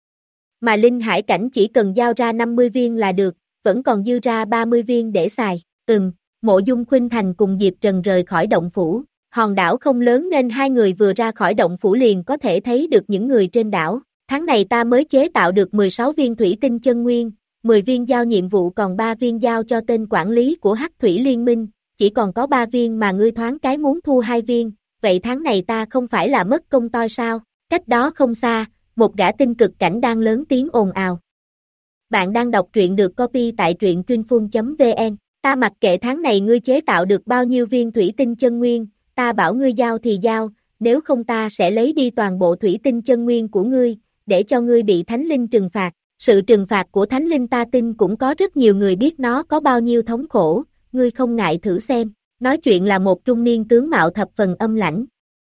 Mà linh hải cảnh chỉ cần giao ra năm mươi viên là được, vẫn còn dư ra ba mươi viên để xài. Ừm, Mộ Dung Khuynh Thành cùng Diệp Trần rời khỏi động phủ. Hòn đảo không lớn nên hai người vừa ra khỏi động phủ liền có thể thấy được những người trên đảo. Tháng này ta mới chế tạo được mười sáu viên thủy tinh chân nguyên, mười viên giao nhiệm vụ còn ba viên giao cho tên quản lý của Hắc Thủy Liên Minh, chỉ còn có ba viên mà ngươi thoáng cái muốn thu hai viên, vậy tháng này ta không phải là mất công toi sao? Cách đó không xa, một gã tinh cực cảnh đang lớn tiếng ồn ào. Bạn đang đọc truyện được copy tại truyện trainfull chấm vn, ta mặc kệ tháng này ngươi chế tạo được bao nhiêu viên thủy tinh chân nguyên, ta bảo ngươi giao thì giao, nếu không ta sẽ lấy đi toàn bộ thủy tinh chân nguyên của ngươi, để cho ngươi bị thánh linh trừng phạt. Sự trừng phạt của thánh linh ta tin cũng có rất nhiều người biết nó có bao nhiêu thống khổ, ngươi không ngại thử xem. Nói chuyện là một trung niên tướng mạo thập phần âm lãnh.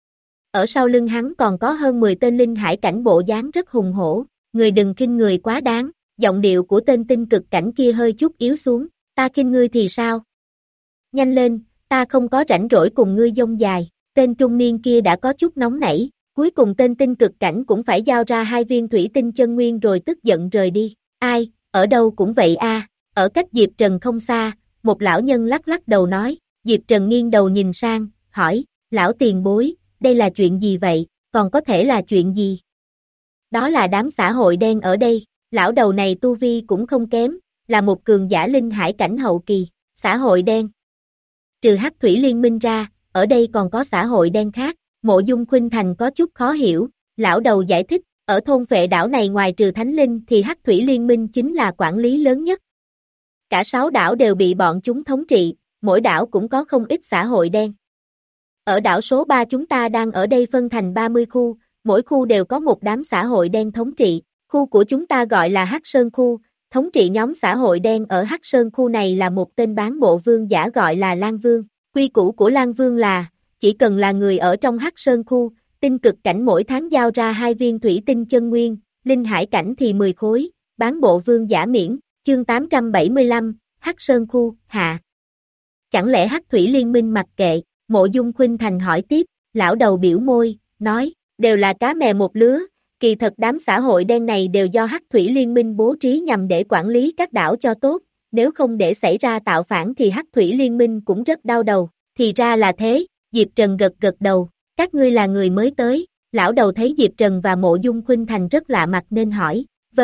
Ở sau lưng hắn còn có hơn mười tên linh hải cảnh bộ dáng rất hùng hổ, người đừng khinh người quá đáng. Giọng điệu của tên tinh cực cảnh kia hơi chút yếu xuống, ta khinh ngươi thì sao? Nhanh lên, ta không có rảnh rỗi cùng ngươi dông dài. Tên trung niên kia đã có chút nóng nảy, cuối cùng tên tinh cực cảnh cũng phải giao ra hai viên thủy tinh chân nguyên rồi tức giận rời đi. Ai, ở đâu cũng vậy a. Ở cách Diệp Trần không xa, một lão nhân lắc lắc đầu nói. Diệp Trần nghiêng đầu nhìn sang, hỏi, lão tiền bối, đây là chuyện gì vậy, còn có thể là chuyện gì? Đó là đám xã hội đen ở đây, lão đầu này tu vi cũng không kém, là một cường giả linh hải cảnh hậu kỳ, xã hội đen. Trừ Hắc Thủy Liên Minh ra, ở đây còn có xã hội đen khác. Mộ Dung Khuynh Thành có chút khó hiểu, lão đầu giải thích, ở Thôn Phệ đảo này ngoài trừ Thánh Linh thì Hắc Thủy Liên Minh chính là quản lý lớn nhất. Cả sáu đảo đều bị bọn chúng thống trị, mỗi đảo cũng có không ít xã hội đen. Ở đảo số ba chúng ta đang ở đây phân thành ba mươi khu, mỗi khu đều có một đám xã hội đen thống trị. Khu của chúng ta gọi là Hắc Sơn khu, thống trị nhóm xã hội đen ở Hắc Sơn khu này là một tên bán bộ vương giả gọi là Lan Vương. Quy củ của Lan Vương là, chỉ cần là người ở trong Hắc Sơn khu, tinh cực cảnh mỗi tháng giao ra hai viên thủy tinh chân nguyên, linh hải cảnh thì mười khối, bán bộ vương giả miễn. Chương tám trăm bảy mươi lăm, Hắc Sơn khu, hạ. Chẳng lẽ Hắc Thủy Liên Minh mặc kệ? Mộ Dung Khuynh Thành hỏi tiếp, lão đầu biểu môi, nói, đều là cá mè một lứa, kỳ thật đám xã hội đen này đều do Hắc Thủy Liên Minh bố trí nhằm để quản lý các đảo cho tốt, nếu không để xảy ra tạo phản thì Hắc Thủy Liên Minh cũng rất đau đầu. Thì ra là thế, Diệp Trần gật gật đầu, các ngươi là người mới tới. Lão đầu thấy Diệp Trần và Mộ Dung Khuynh Thành rất lạ mặt nên hỏi, vâng,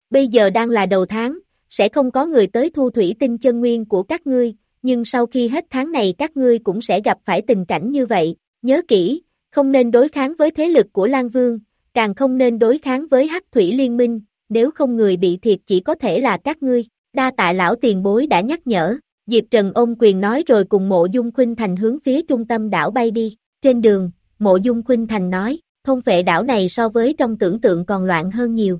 bây giờ đang là đầu tháng, sẽ không có người tới thu thủy tinh chân nguyên của các ngươi, nhưng sau khi hết tháng này các ngươi cũng sẽ gặp phải tình cảnh như vậy, nhớ kỹ, không nên đối kháng với thế lực của Lan Vương, càng không nên đối kháng với Hắc Thủy Liên Minh, nếu không người bị thiệt chỉ có thể là các ngươi, đa tạ lão tiền bối đã nhắc nhở, Diệp Trần ôm quyền nói rồi cùng Mộ Dung Khuynh Thành hướng phía trung tâm đảo bay đi, trên đường, Mộ Dung Khuynh Thành nói, thôn vệ đảo này so với trong tưởng tượng còn loạn hơn nhiều.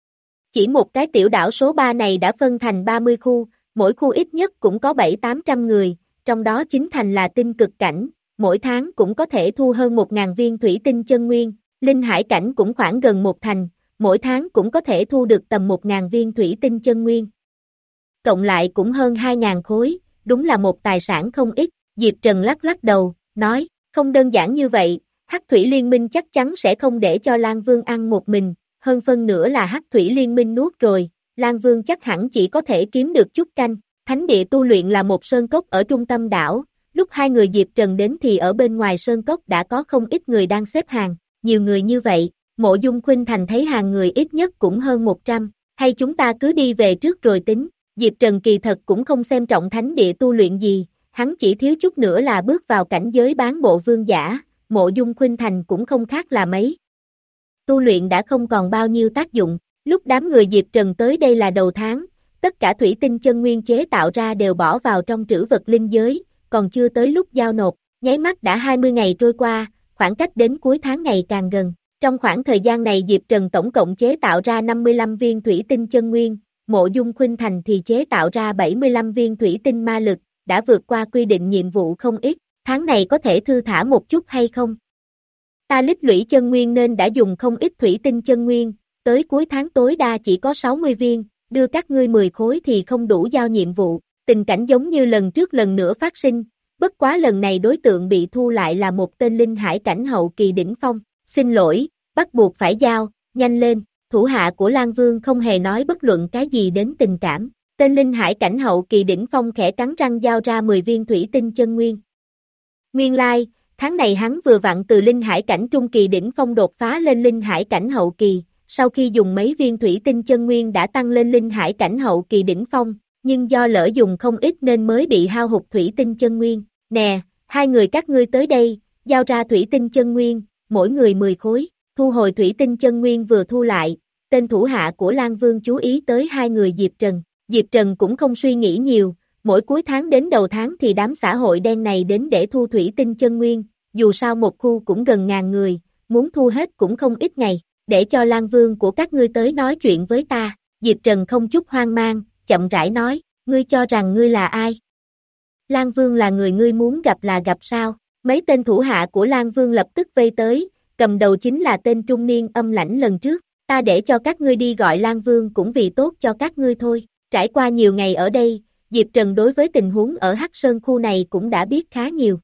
Chỉ một cái tiểu đảo số ba này đã phân thành ba mươi khu, mỗi khu ít nhất cũng có bảy tám trăm người, trong đó chính thành là tinh cực cảnh, mỗi tháng cũng có thể thu hơn một nghìn viên thủy tinh chân nguyên, linh hải cảnh cũng khoảng gần một thành, mỗi tháng cũng có thể thu được tầm một nghìn viên thủy tinh chân nguyên. Cộng lại cũng hơn hai nghìn khối, đúng là một tài sản không ít, Diệp Trần lắc lắc đầu, nói, không đơn giản như vậy, Hắc Thủy Liên Minh chắc chắn sẽ không để cho Lan Vương ăn một mình, hơn phân nữa là Hắc Thủy Liên Minh nuốt rồi, Lan Vương chắc hẳn chỉ có thể kiếm được chút canh, thánh địa tu luyện là một sơn cốc ở trung tâm đảo, lúc hai người Diệp Trần đến thì ở bên ngoài sơn cốc đã có không ít người đang xếp hàng, nhiều người như vậy, Mộ Dung Khuynh Thành thấy hàng người ít nhất cũng hơn một trăm, hay chúng ta cứ đi về trước rồi tính, Diệp Trần kỳ thật cũng không xem trọng thánh địa tu luyện gì, hắn chỉ thiếu chút nữa là bước vào cảnh giới bán bộ vương giả, Mộ Dung Khuynh Thành cũng không khác là mấy. Tu luyện đã không còn bao nhiêu tác dụng, lúc đám người Diệp Trần tới đây là đầu tháng, tất cả thủy tinh chân nguyên chế tạo ra đều bỏ vào trong trữ vật linh giới, còn chưa tới lúc giao nộp, nháy mắt đã hai mươi ngày trôi qua, khoảng cách đến cuối tháng ngày càng gần. Trong khoảng thời gian này Diệp Trần tổng cộng chế tạo ra năm mươi lăm viên thủy tinh chân nguyên, Mộ Dung Khuynh Thành thì chế tạo ra bảy mươi lăm viên thủy tinh ma lực, đã vượt qua quy định nhiệm vụ không ít, tháng này có thể thư thả một chút hay không? Ta lích lũy chân nguyên nên đã dùng không ít thủy tinh chân nguyên, tới cuối tháng tối đa chỉ có sáu mươi viên, đưa các ngươi mười khối thì không đủ giao nhiệm vụ, tình cảnh giống như lần trước lần nữa phát sinh, bất quá lần này đối tượng bị thu lại là một tên linh hải cảnh hậu kỳ đỉnh phong, xin lỗi, bắt buộc phải giao, nhanh lên, thủ hạ của Lan Vương không hề nói bất luận cái gì đến tình cảm, tên linh hải cảnh hậu kỳ đỉnh phong khẽ cắn răng giao ra mười viên thủy tinh chân nguyên. Nguyên lai, like, tháng này hắn vừa vặn từ linh hải cảnh trung kỳ đỉnh phong đột phá lên linh hải cảnh hậu kỳ, sau khi dùng mấy viên thủy tinh chân nguyên đã tăng lên linh hải cảnh hậu kỳ đỉnh phong, nhưng do lỡ dùng không ít nên mới bị hao hụt thủy tinh chân nguyên. Nè, hai người các ngươi tới đây, giao ra thủy tinh chân nguyên, mỗi người mười khối, thu hồi thủy tinh chân nguyên vừa thu lại, tên thủ hạ của Lan Vương chú ý tới hai người Diệp Trần. Diệp Trần cũng không suy nghĩ nhiều, mỗi cuối tháng đến đầu tháng thì đám xã hội đen này đến để thu thủy tinh chân nguyên, dù sao một khu cũng gần ngàn người, muốn thu hết cũng không ít ngày, để cho Lan Vương của các ngươi tới nói chuyện với ta, Diệp Trần không chút hoang mang, chậm rãi nói, ngươi cho rằng ngươi là ai? Lan Vương là người ngươi muốn gặp là gặp sao? Mấy tên thủ hạ của Lan Vương lập tức vây tới, cầm đầu chính là tên trung niên âm lãnh lần trước, ta để cho các ngươi đi gọi Lan Vương cũng vì tốt cho các ngươi thôi, trải qua nhiều ngày ở đây, Diệp Trần đối với tình huống ở Hắc Sơn khu này cũng đã biết khá nhiều.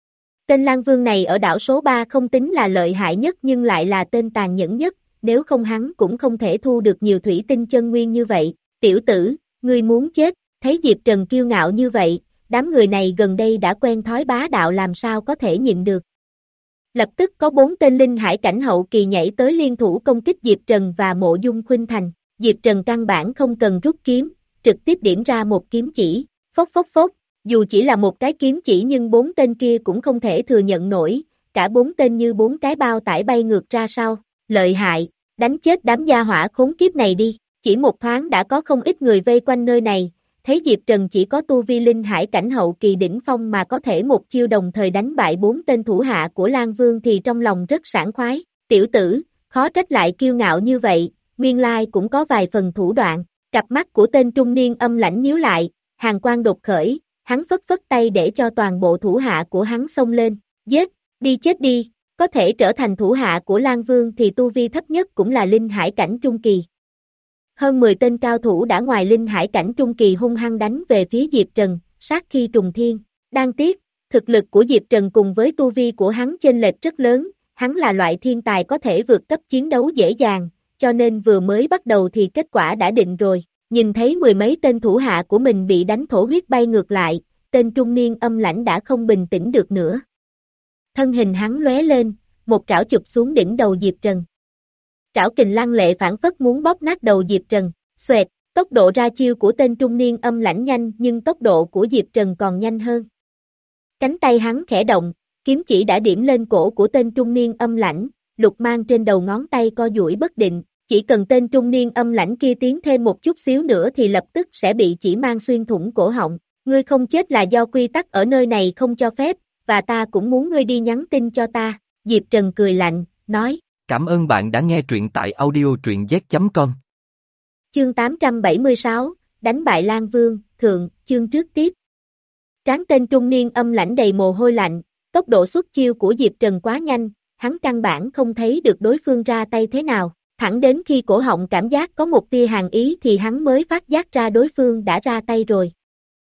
Tên Lan Vương này ở đảo số ba không tính là lợi hại nhất nhưng lại là tên tàn nhẫn nhất, nếu không hắn cũng không thể thu được nhiều thủy tinh chân nguyên như vậy. Tiểu tử, ngươi muốn chết, thấy Diệp Trần kiêu ngạo như vậy, đám người này gần đây đã quen thói bá đạo làm sao có thể nhịn được. Lập tức có bốn tên linh hải cảnh hậu kỳ nhảy tới liên thủ công kích Diệp Trần và Mộ Dung Khuynh Thành. Diệp Trần căn bản không cần rút kiếm, trực tiếp điểm ra một kiếm chỉ, phốc phốc phốc, dù chỉ là một cái kiếm chỉ nhưng bốn tên kia cũng không thể thừa nhận nổi, cả bốn tên như bốn cái bao tải bay ngược ra sau, lợi hại, đánh chết đám gia hỏa khốn kiếp này đi, chỉ một thoáng đã có không ít người vây quanh nơi này, thấy Diệp Trần chỉ có tu vi linh hải cảnh hậu kỳ đỉnh phong mà có thể một chiêu đồng thời đánh bại bốn tên thủ hạ của Lan Vương thì trong lòng rất sảng khoái, tiểu tử, khó trách lại kiêu ngạo như vậy, nguyên lai cũng có vài phần thủ đoạn, cặp mắt của tên trung niên âm lãnh nhíu lại, hàn quang đột khởi, hắn phất phất tay để cho toàn bộ thủ hạ của hắn xông lên, giết, đi chết đi, có thể trở thành thủ hạ của Lan Vương thì tu vi thấp nhất cũng là linh hải cảnh trung kỳ. Hơn mười tên cao thủ đã ngoài linh hải cảnh trung kỳ hung hăng đánh về phía Diệp Trần, sát khi trùng thiên. Đáng tiếc, thực lực của Diệp Trần cùng với tu vi của hắn chênh lệch rất lớn, hắn là loại thiên tài có thể vượt cấp chiến đấu dễ dàng, cho nên vừa mới bắt đầu thì kết quả đã định rồi. Nhìn thấy mười mấy tên thủ hạ của mình bị đánh thổ huyết bay ngược lại, tên trung niên âm lãnh đã không bình tĩnh được nữa. Thân hình hắn lóe lên, một trảo chụp xuống đỉnh đầu Diệp Trần. Trảo kình lăng lệ phản phất muốn bóp nát đầu Diệp Trần, Xoẹt, tốc độ ra chiêu của tên trung niên âm lãnh nhanh nhưng tốc độ của Diệp Trần còn nhanh hơn. Cánh tay hắn khẽ động, kiếm chỉ đã điểm lên cổ của tên trung niên âm lãnh, lục mang trên đầu ngón tay co duỗi bất định, chỉ cần tên trung niên âm lãnh kia tiến thêm một chút xíu nữa thì lập tức sẽ bị chỉ mang xuyên thủng cổ họng. Ngươi không chết là do quy tắc ở nơi này không cho phép, và ta cũng muốn ngươi đi nhắn tin cho ta. Diệp Trần cười lạnh, nói. Cảm ơn bạn đã nghe truyện tại audio truyện z chấm com. Chương tám trăm bảy mươi sáu, đánh bại Lang Vương, thượng, chương trước tiếp. Tráng tên trung niên âm lãnh đầy mồ hôi lạnh, tốc độ xuất chiêu của Diệp Trần quá nhanh, hắn căn bản không thấy được đối phương ra tay thế nào, thẳng đến khi cổ họng cảm giác có một tia hàn ý thì hắn mới phát giác ra đối phương đã ra tay rồi.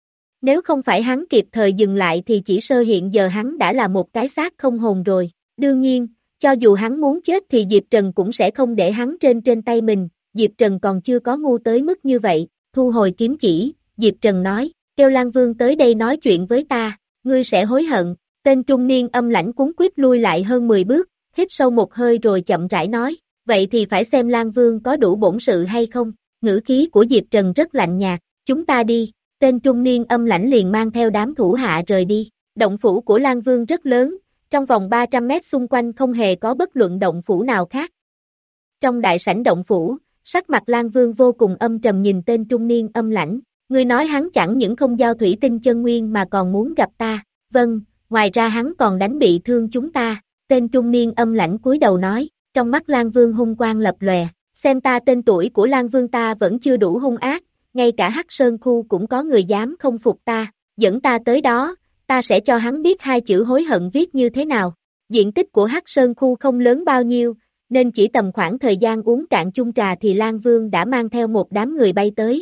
Nếu không phải hắn kịp thời dừng lại thì chỉ sơ hiện giờ hắn đã là một cái xác không hồn rồi. Đương nhiên, cho dù hắn muốn chết thì Diệp Trần cũng sẽ không để hắn trên trên tay mình, Diệp Trần còn chưa có ngu tới mức như vậy. Thu hồi kiếm chỉ, Diệp Trần nói, kêu Lang Vương tới đây nói chuyện với ta, ngươi sẽ hối hận. Tên trung niên âm lãnh cuống quýt lui lại hơn mười bước, hít sâu một hơi rồi chậm rãi nói, vậy thì phải xem Lang Vương có đủ bổn sự hay không. Ngữ khí của Diệp Trần rất lạnh nhạt, chúng ta đi. Tên trung niên âm lãnh liền mang theo đám thủ hạ rời đi. Động phủ của Lang Vương rất lớn, trong vòng ba trăm mét xung quanh không hề có bất luận động phủ nào khác. Trong đại sảnh động phủ, sắc mặt Lang Vương vô cùng âm trầm nhìn tên trung niên âm lãnh. Ngươi nói hắn chẳng những không giao thủy tinh chân nguyên mà còn muốn gặp ta. Vâng, ngoài ra hắn còn đánh bị thương chúng ta. Tên trung niên âm lãnh cúi đầu nói, trong mắt Lang Vương hung quang lập lòe. Xem ta tên tuổi của Lang Vương ta vẫn chưa đủ hung ác. Ngay cả Hắc Sơn khu cũng có người dám không phục ta, dẫn ta tới đó, ta sẽ cho hắn biết hai chữ hối hận viết như thế nào. Diện tích của Hắc Sơn khu không lớn bao nhiêu, nên chỉ tầm khoảng thời gian uống cạn chung trà thì Lang Vương đã mang theo một đám người bay tới.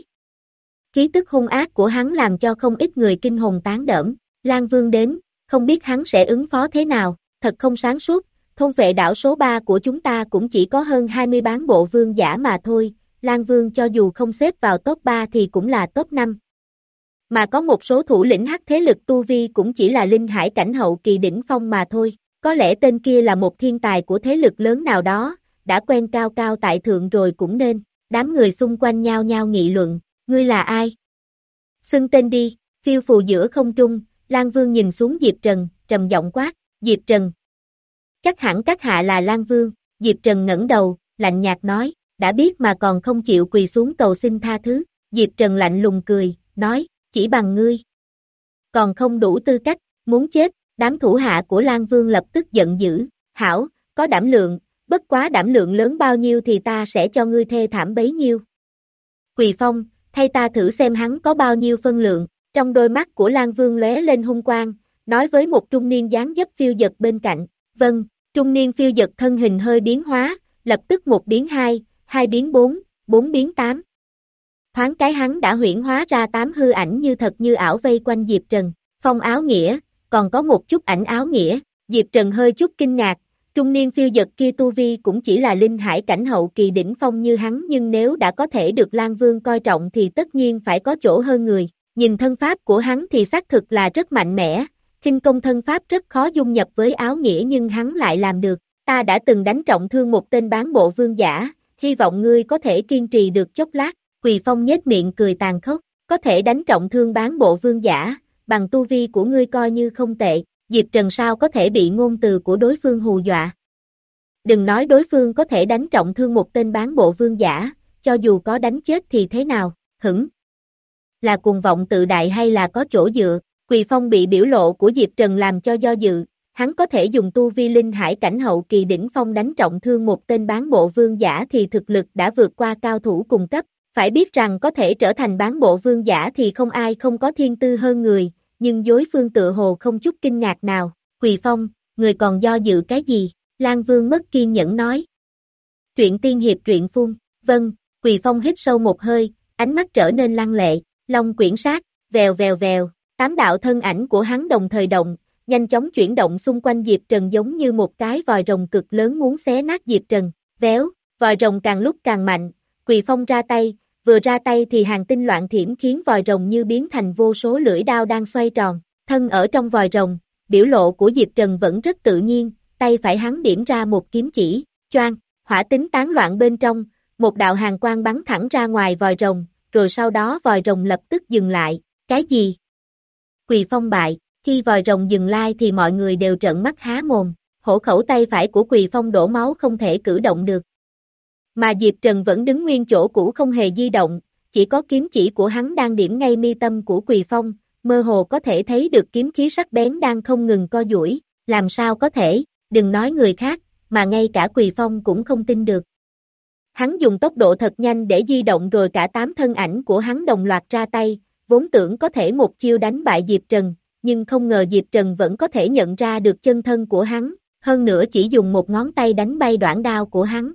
Khí tức hung ác của hắn làm cho không ít người kinh hồn tán đỡm. Lang Vương đến, không biết hắn sẽ ứng phó thế nào, thật không sáng suốt. Thôn vệ đảo số ba của chúng ta cũng chỉ có hơn hai mươi bán bộ vương giả mà thôi. Lang Vương cho dù không xếp vào top ba thì cũng là top năm. Mà có một số thủ lĩnh hắc thế lực tu vi cũng chỉ là linh hải cảnh hậu kỳ đỉnh phong mà thôi. Có lẽ tên kia là một thiên tài của thế lực lớn nào đó, đã quen cao cao tại thượng rồi cũng nên. Đám người xung quanh nhao nhao nghị luận, ngươi là ai? Xưng tên đi, phiêu phù giữa không trung, Lang Vương nhìn xuống Diệp Trần, trầm giọng quát, Diệp Trần. Chắc hẳn các hạ là Lang Vương, Diệp Trần ngẩng đầu, lạnh nhạt nói. Đã biết mà còn không chịu quỳ xuống cầu xin tha thứ, Diệp Trần lạnh lùng cười, nói, chỉ bằng ngươi. Còn không đủ tư cách, muốn chết, đám thủ hạ của Lang Vương lập tức giận dữ, hảo, có đảm lượng, bất quá đảm lượng lớn bao nhiêu thì ta sẽ cho ngươi thê thảm bấy nhiêu. Quỳ Phong, thay ta thử xem hắn có bao nhiêu phân lượng, trong đôi mắt của Lang Vương lóe lên hung quang, nói với một trung niên dáng dấp phiêu dật bên cạnh, vâng, trung niên phiêu dật thân hình hơi biến hóa, lập tức một biến hai, hai biến bốn, bốn biến tám. Thoáng cái hắn đã huyễn hóa ra tám hư ảnh như thật như ảo vây quanh Diệp Trần. Phong áo nghĩa, còn có một chút ảnh áo nghĩa. Diệp Trần hơi chút kinh ngạc, trung niên phiêu dật kia tu vi cũng chỉ là linh hải cảnh hậu kỳ đỉnh phong như hắn, nhưng nếu đã có thể được Lang Vương coi trọng thì tất nhiên phải có chỗ hơn người. Nhìn thân pháp của hắn thì xác thực là rất mạnh mẽ, khinh công thân pháp rất khó dung nhập với áo nghĩa nhưng hắn lại làm được. Ta đã từng đánh trọng thương một tên bán bộ vương giả, hy vọng ngươi có thể kiên trì được chốc lát. Quỳ Phong nhếch miệng cười tàn khốc, có thể đánh trọng thương bán bộ vương giả, bằng tu vi của ngươi coi như không tệ, Diệp Trần sao có thể bị ngôn từ của đối phương hù dọa. Đừng nói đối phương có thể đánh trọng thương một tên bán bộ vương giả, cho dù có đánh chết thì thế nào, hửng. Là cuồng vọng tự đại hay là có chỗ dựa, Quỳ Phong bị biểu lộ của Diệp Trần làm cho do dự. Hắn có thể dùng tu vi linh hải cảnh hậu kỳ đỉnh phong đánh trọng thương một tên bán bộ vương giả thì thực lực đã vượt qua cao thủ cùng cấp. Phải biết rằng có thể trở thành bán bộ vương giả thì không ai không có thiên tư hơn người, nhưng đối phương tự hồ không chút kinh ngạc nào. Quỳ Phong, người còn do dự cái gì? Lang Vương mất kiên nhẫn nói. Truyện tiên hiệp truyện phun, vâng, Quỳ Phong hít sâu một hơi, ánh mắt trở nên lăng lệ, long quyển sát, vèo vèo vèo, tám đạo thân ảnh của hắn đồng thời động, nhanh chóng chuyển động xung quanh Diệp Trần giống như một cái vòi rồng cực lớn muốn xé nát Diệp Trần, véo, vòi rồng càng lúc càng mạnh, Quỳ Phong ra tay, vừa ra tay thì hàng tinh loạn thiểm khiến vòi rồng như biến thành vô số lưỡi đao đang xoay tròn, thân ở trong vòi rồng, biểu lộ của Diệp Trần vẫn rất tự nhiên, tay phải hắn điểm ra một kiếm chỉ, choang, hỏa tính tán loạn bên trong, một đạo hàn quang bắn thẳng ra ngoài vòi rồng, rồi sau đó vòi rồng lập tức dừng lại. Cái gì? Quỳ Phong bại, khi vòi rồng dừng lại thì mọi người đều trợn mắt há mồm, hổ khẩu tay phải của Quỳ Phong đổ máu không thể cử động được. Mà Diệp Trần vẫn đứng nguyên chỗ cũ không hề di động, chỉ có kiếm chỉ của hắn đang điểm ngay mi tâm của Quỳ Phong, mơ hồ có thể thấy được kiếm khí sắc bén đang không ngừng co duỗi, làm sao có thể, đừng nói người khác, mà ngay cả Quỳ Phong cũng không tin được. Hắn dùng tốc độ thật nhanh để di động rồi cả tám thân ảnh của hắn đồng loạt ra tay, vốn tưởng có thể một chiêu đánh bại Diệp Trần, nhưng không ngờ Diệp Trần vẫn có thể nhận ra được chân thân của hắn, hơn nữa chỉ dùng một ngón tay đánh bay đoạn đao của hắn.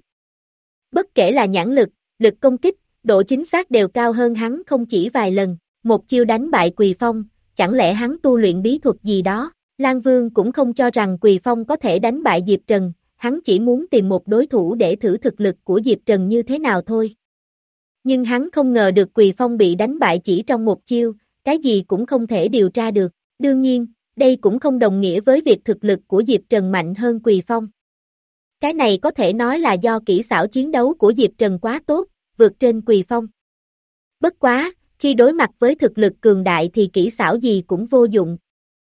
Bất kể là nhãn lực, lực công kích, độ chính xác đều cao hơn hắn không chỉ vài lần, một chiêu đánh bại Quỳ Phong, chẳng lẽ hắn tu luyện bí thuật gì đó? Lan Vương cũng không cho rằng Quỳ Phong có thể đánh bại Diệp Trần, hắn chỉ muốn tìm một đối thủ để thử thực lực của Diệp Trần như thế nào thôi. Nhưng hắn không ngờ được Quỳ Phong bị đánh bại chỉ trong một chiêu, cái gì cũng không thể điều tra được. Đương nhiên, đây cũng không đồng nghĩa với việc thực lực của Diệp Trần mạnh hơn Quỳ Phong. Cái này có thể nói là do kỹ xảo chiến đấu của Diệp Trần quá tốt, vượt trên Quỳ Phong. Bất quá, khi đối mặt với thực lực cường đại thì kỹ xảo gì cũng vô dụng.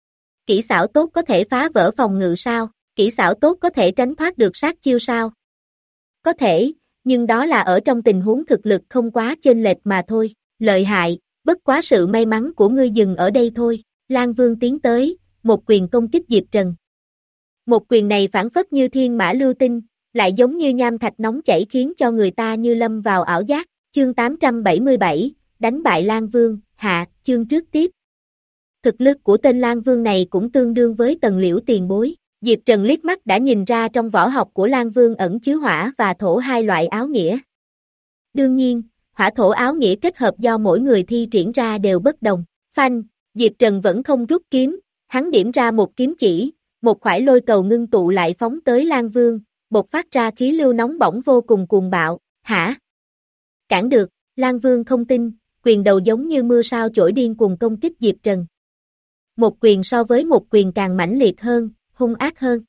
Kỹ xảo tốt có thể phá vỡ phòng ngự sao? Kỹ xảo tốt có thể tránh thoát được sát chiêu sao? Có thể, nhưng đó là ở trong tình huống thực lực không quá chênh lệch mà thôi. Lợi hại, bất quá sự may mắn của ngươi dừng ở đây thôi. Lan Vương tiến tới, một quyền công kích Diệp Trần. Một quyền này phảng phất như thiên mã lưu tinh, lại giống như nham thạch nóng chảy khiến cho người ta như lâm vào ảo giác. Chương tám trăm bảy mươi bảy, đánh bại Lan Vương, hạ, chương trước tiếp. Thực lực của tên Lan Vương này cũng tương đương với Tần Liễu tiền bối. Diệp Trần liếc mắt đã nhìn ra trong võ học của Lan Vương ẩn chứa hỏa và thổ hai loại áo nghĩa. Đương nhiên, hỏa thổ áo nghĩa kết hợp do mỗi người thi triển ra đều bất đồng. Phanh, Diệp Trần vẫn không rút kiếm, hắn điểm ra một kiếm chỉ, một khoải lôi cầu ngưng tụ lại phóng tới Lan Vương, bộc phát ra khí lưu nóng bỏng vô cùng cuồng bạo. Hả? Cản được, Lan Vương không tin, quyền đầu giống như mưa sao chổi điên cuồng công kích Diệp Trần. Một quyền so với một quyền càng mãnh liệt hơn, hung ác hơn.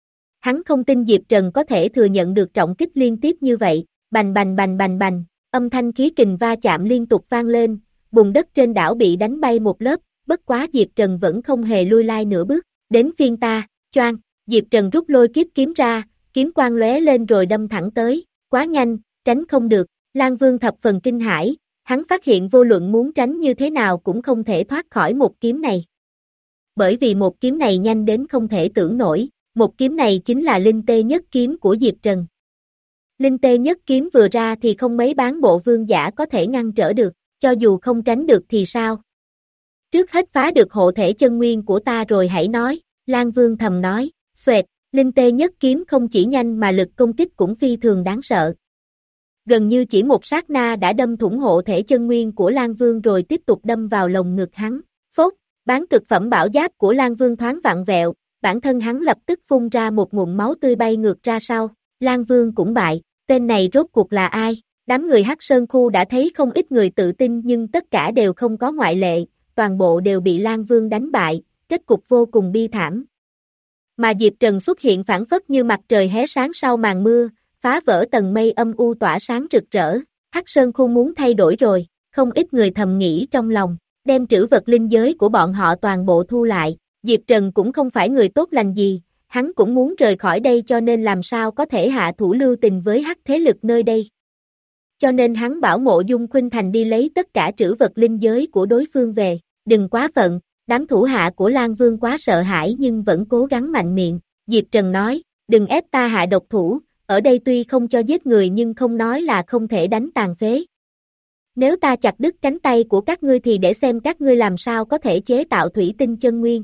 Hắn không tin Diệp Trần có thể thừa nhận được trọng kích liên tiếp như vậy, bành bành bành bành bành, âm thanh khí kình va chạm liên tục vang lên, bùn đất trên đảo bị đánh bay một lớp, bất quá Diệp Trần vẫn không hề lui lai nửa bước, đến phiên ta, choang, Diệp Trần rút lôi kiếp kiếm ra, kiếm quang lóe lên rồi đâm thẳng tới, quá nhanh, tránh không được, Lan Vương thập phần kinh hãi, hắn phát hiện vô luận muốn tránh như thế nào cũng không thể thoát khỏi một kiếm này. Bởi vì một kiếm này nhanh đến không thể tưởng nổi, một kiếm này chính là linh tê nhất kiếm của Diệp Trần. Linh tê nhất kiếm vừa ra thì không mấy bán bộ vương giả có thể ngăn trở được, cho dù không tránh được thì sao? Trước hết phá được hộ thể chân nguyên của ta rồi hãy nói, Lan Vương thầm nói, xoẹt, linh tê nhất kiếm không chỉ nhanh mà lực công kích cũng phi thường đáng sợ. Gần như chỉ một sát na đã đâm thủng hộ thể chân nguyên của Lan Vương rồi tiếp tục đâm vào lồng ngực hắn, phốt. Bán cực phẩm bảo giáp của Lan Vương thoáng vặn vẹo, bản thân hắn lập tức phun ra một nguồn máu tươi bay ngược ra sau, Lan Vương cũng bại, tên này rốt cuộc là ai? Đám người Hắc Sơn khu đã thấy không ít người tự tin nhưng tất cả đều không có ngoại lệ, toàn bộ đều bị Lan Vương đánh bại, kết cục vô cùng bi thảm. Mà Diệp Trần xuất hiện phản phất như mặt trời hé sáng sau màn mưa, phá vỡ tầng mây âm u tỏa sáng rực rỡ, Hắc Sơn khu muốn thay đổi rồi, không ít người thầm nghĩ trong lòng. Đem trữ vật linh giới của bọn họ toàn bộ thu lại, Diệp Trần cũng không phải người tốt lành gì, hắn cũng muốn rời khỏi đây cho nên làm sao có thể hạ thủ lưu tình với hắc thế lực nơi đây. Cho nên hắn bảo Mộ Dung Khuynh Thành đi lấy tất cả trữ vật linh giới của đối phương về, đừng quá phận, đám thủ hạ của Lan Vương quá sợ hãi nhưng vẫn cố gắng mạnh miệng, Diệp Trần nói, đừng ép ta hạ độc thủ, ở đây tuy không cho giết người nhưng không nói là không thể đánh tàn phế. Nếu ta chặt đứt cánh tay của các ngươi thì để xem các ngươi làm sao có thể chế tạo thủy tinh chân nguyên.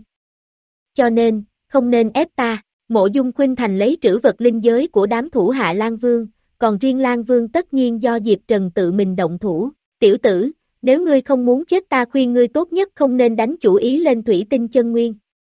Cho nên, không nên ép ta, Mộ Dung Khuynh Thành lấy trữ vật linh giới của đám thủ hạ Lan Vương, còn riêng Lan Vương tất nhiên do Diệp Trần tự mình động thủ. Tiểu tử, nếu ngươi không muốn chết ta khuyên ngươi tốt nhất không nên đánh chủ ý lên thủy tinh chân nguyên.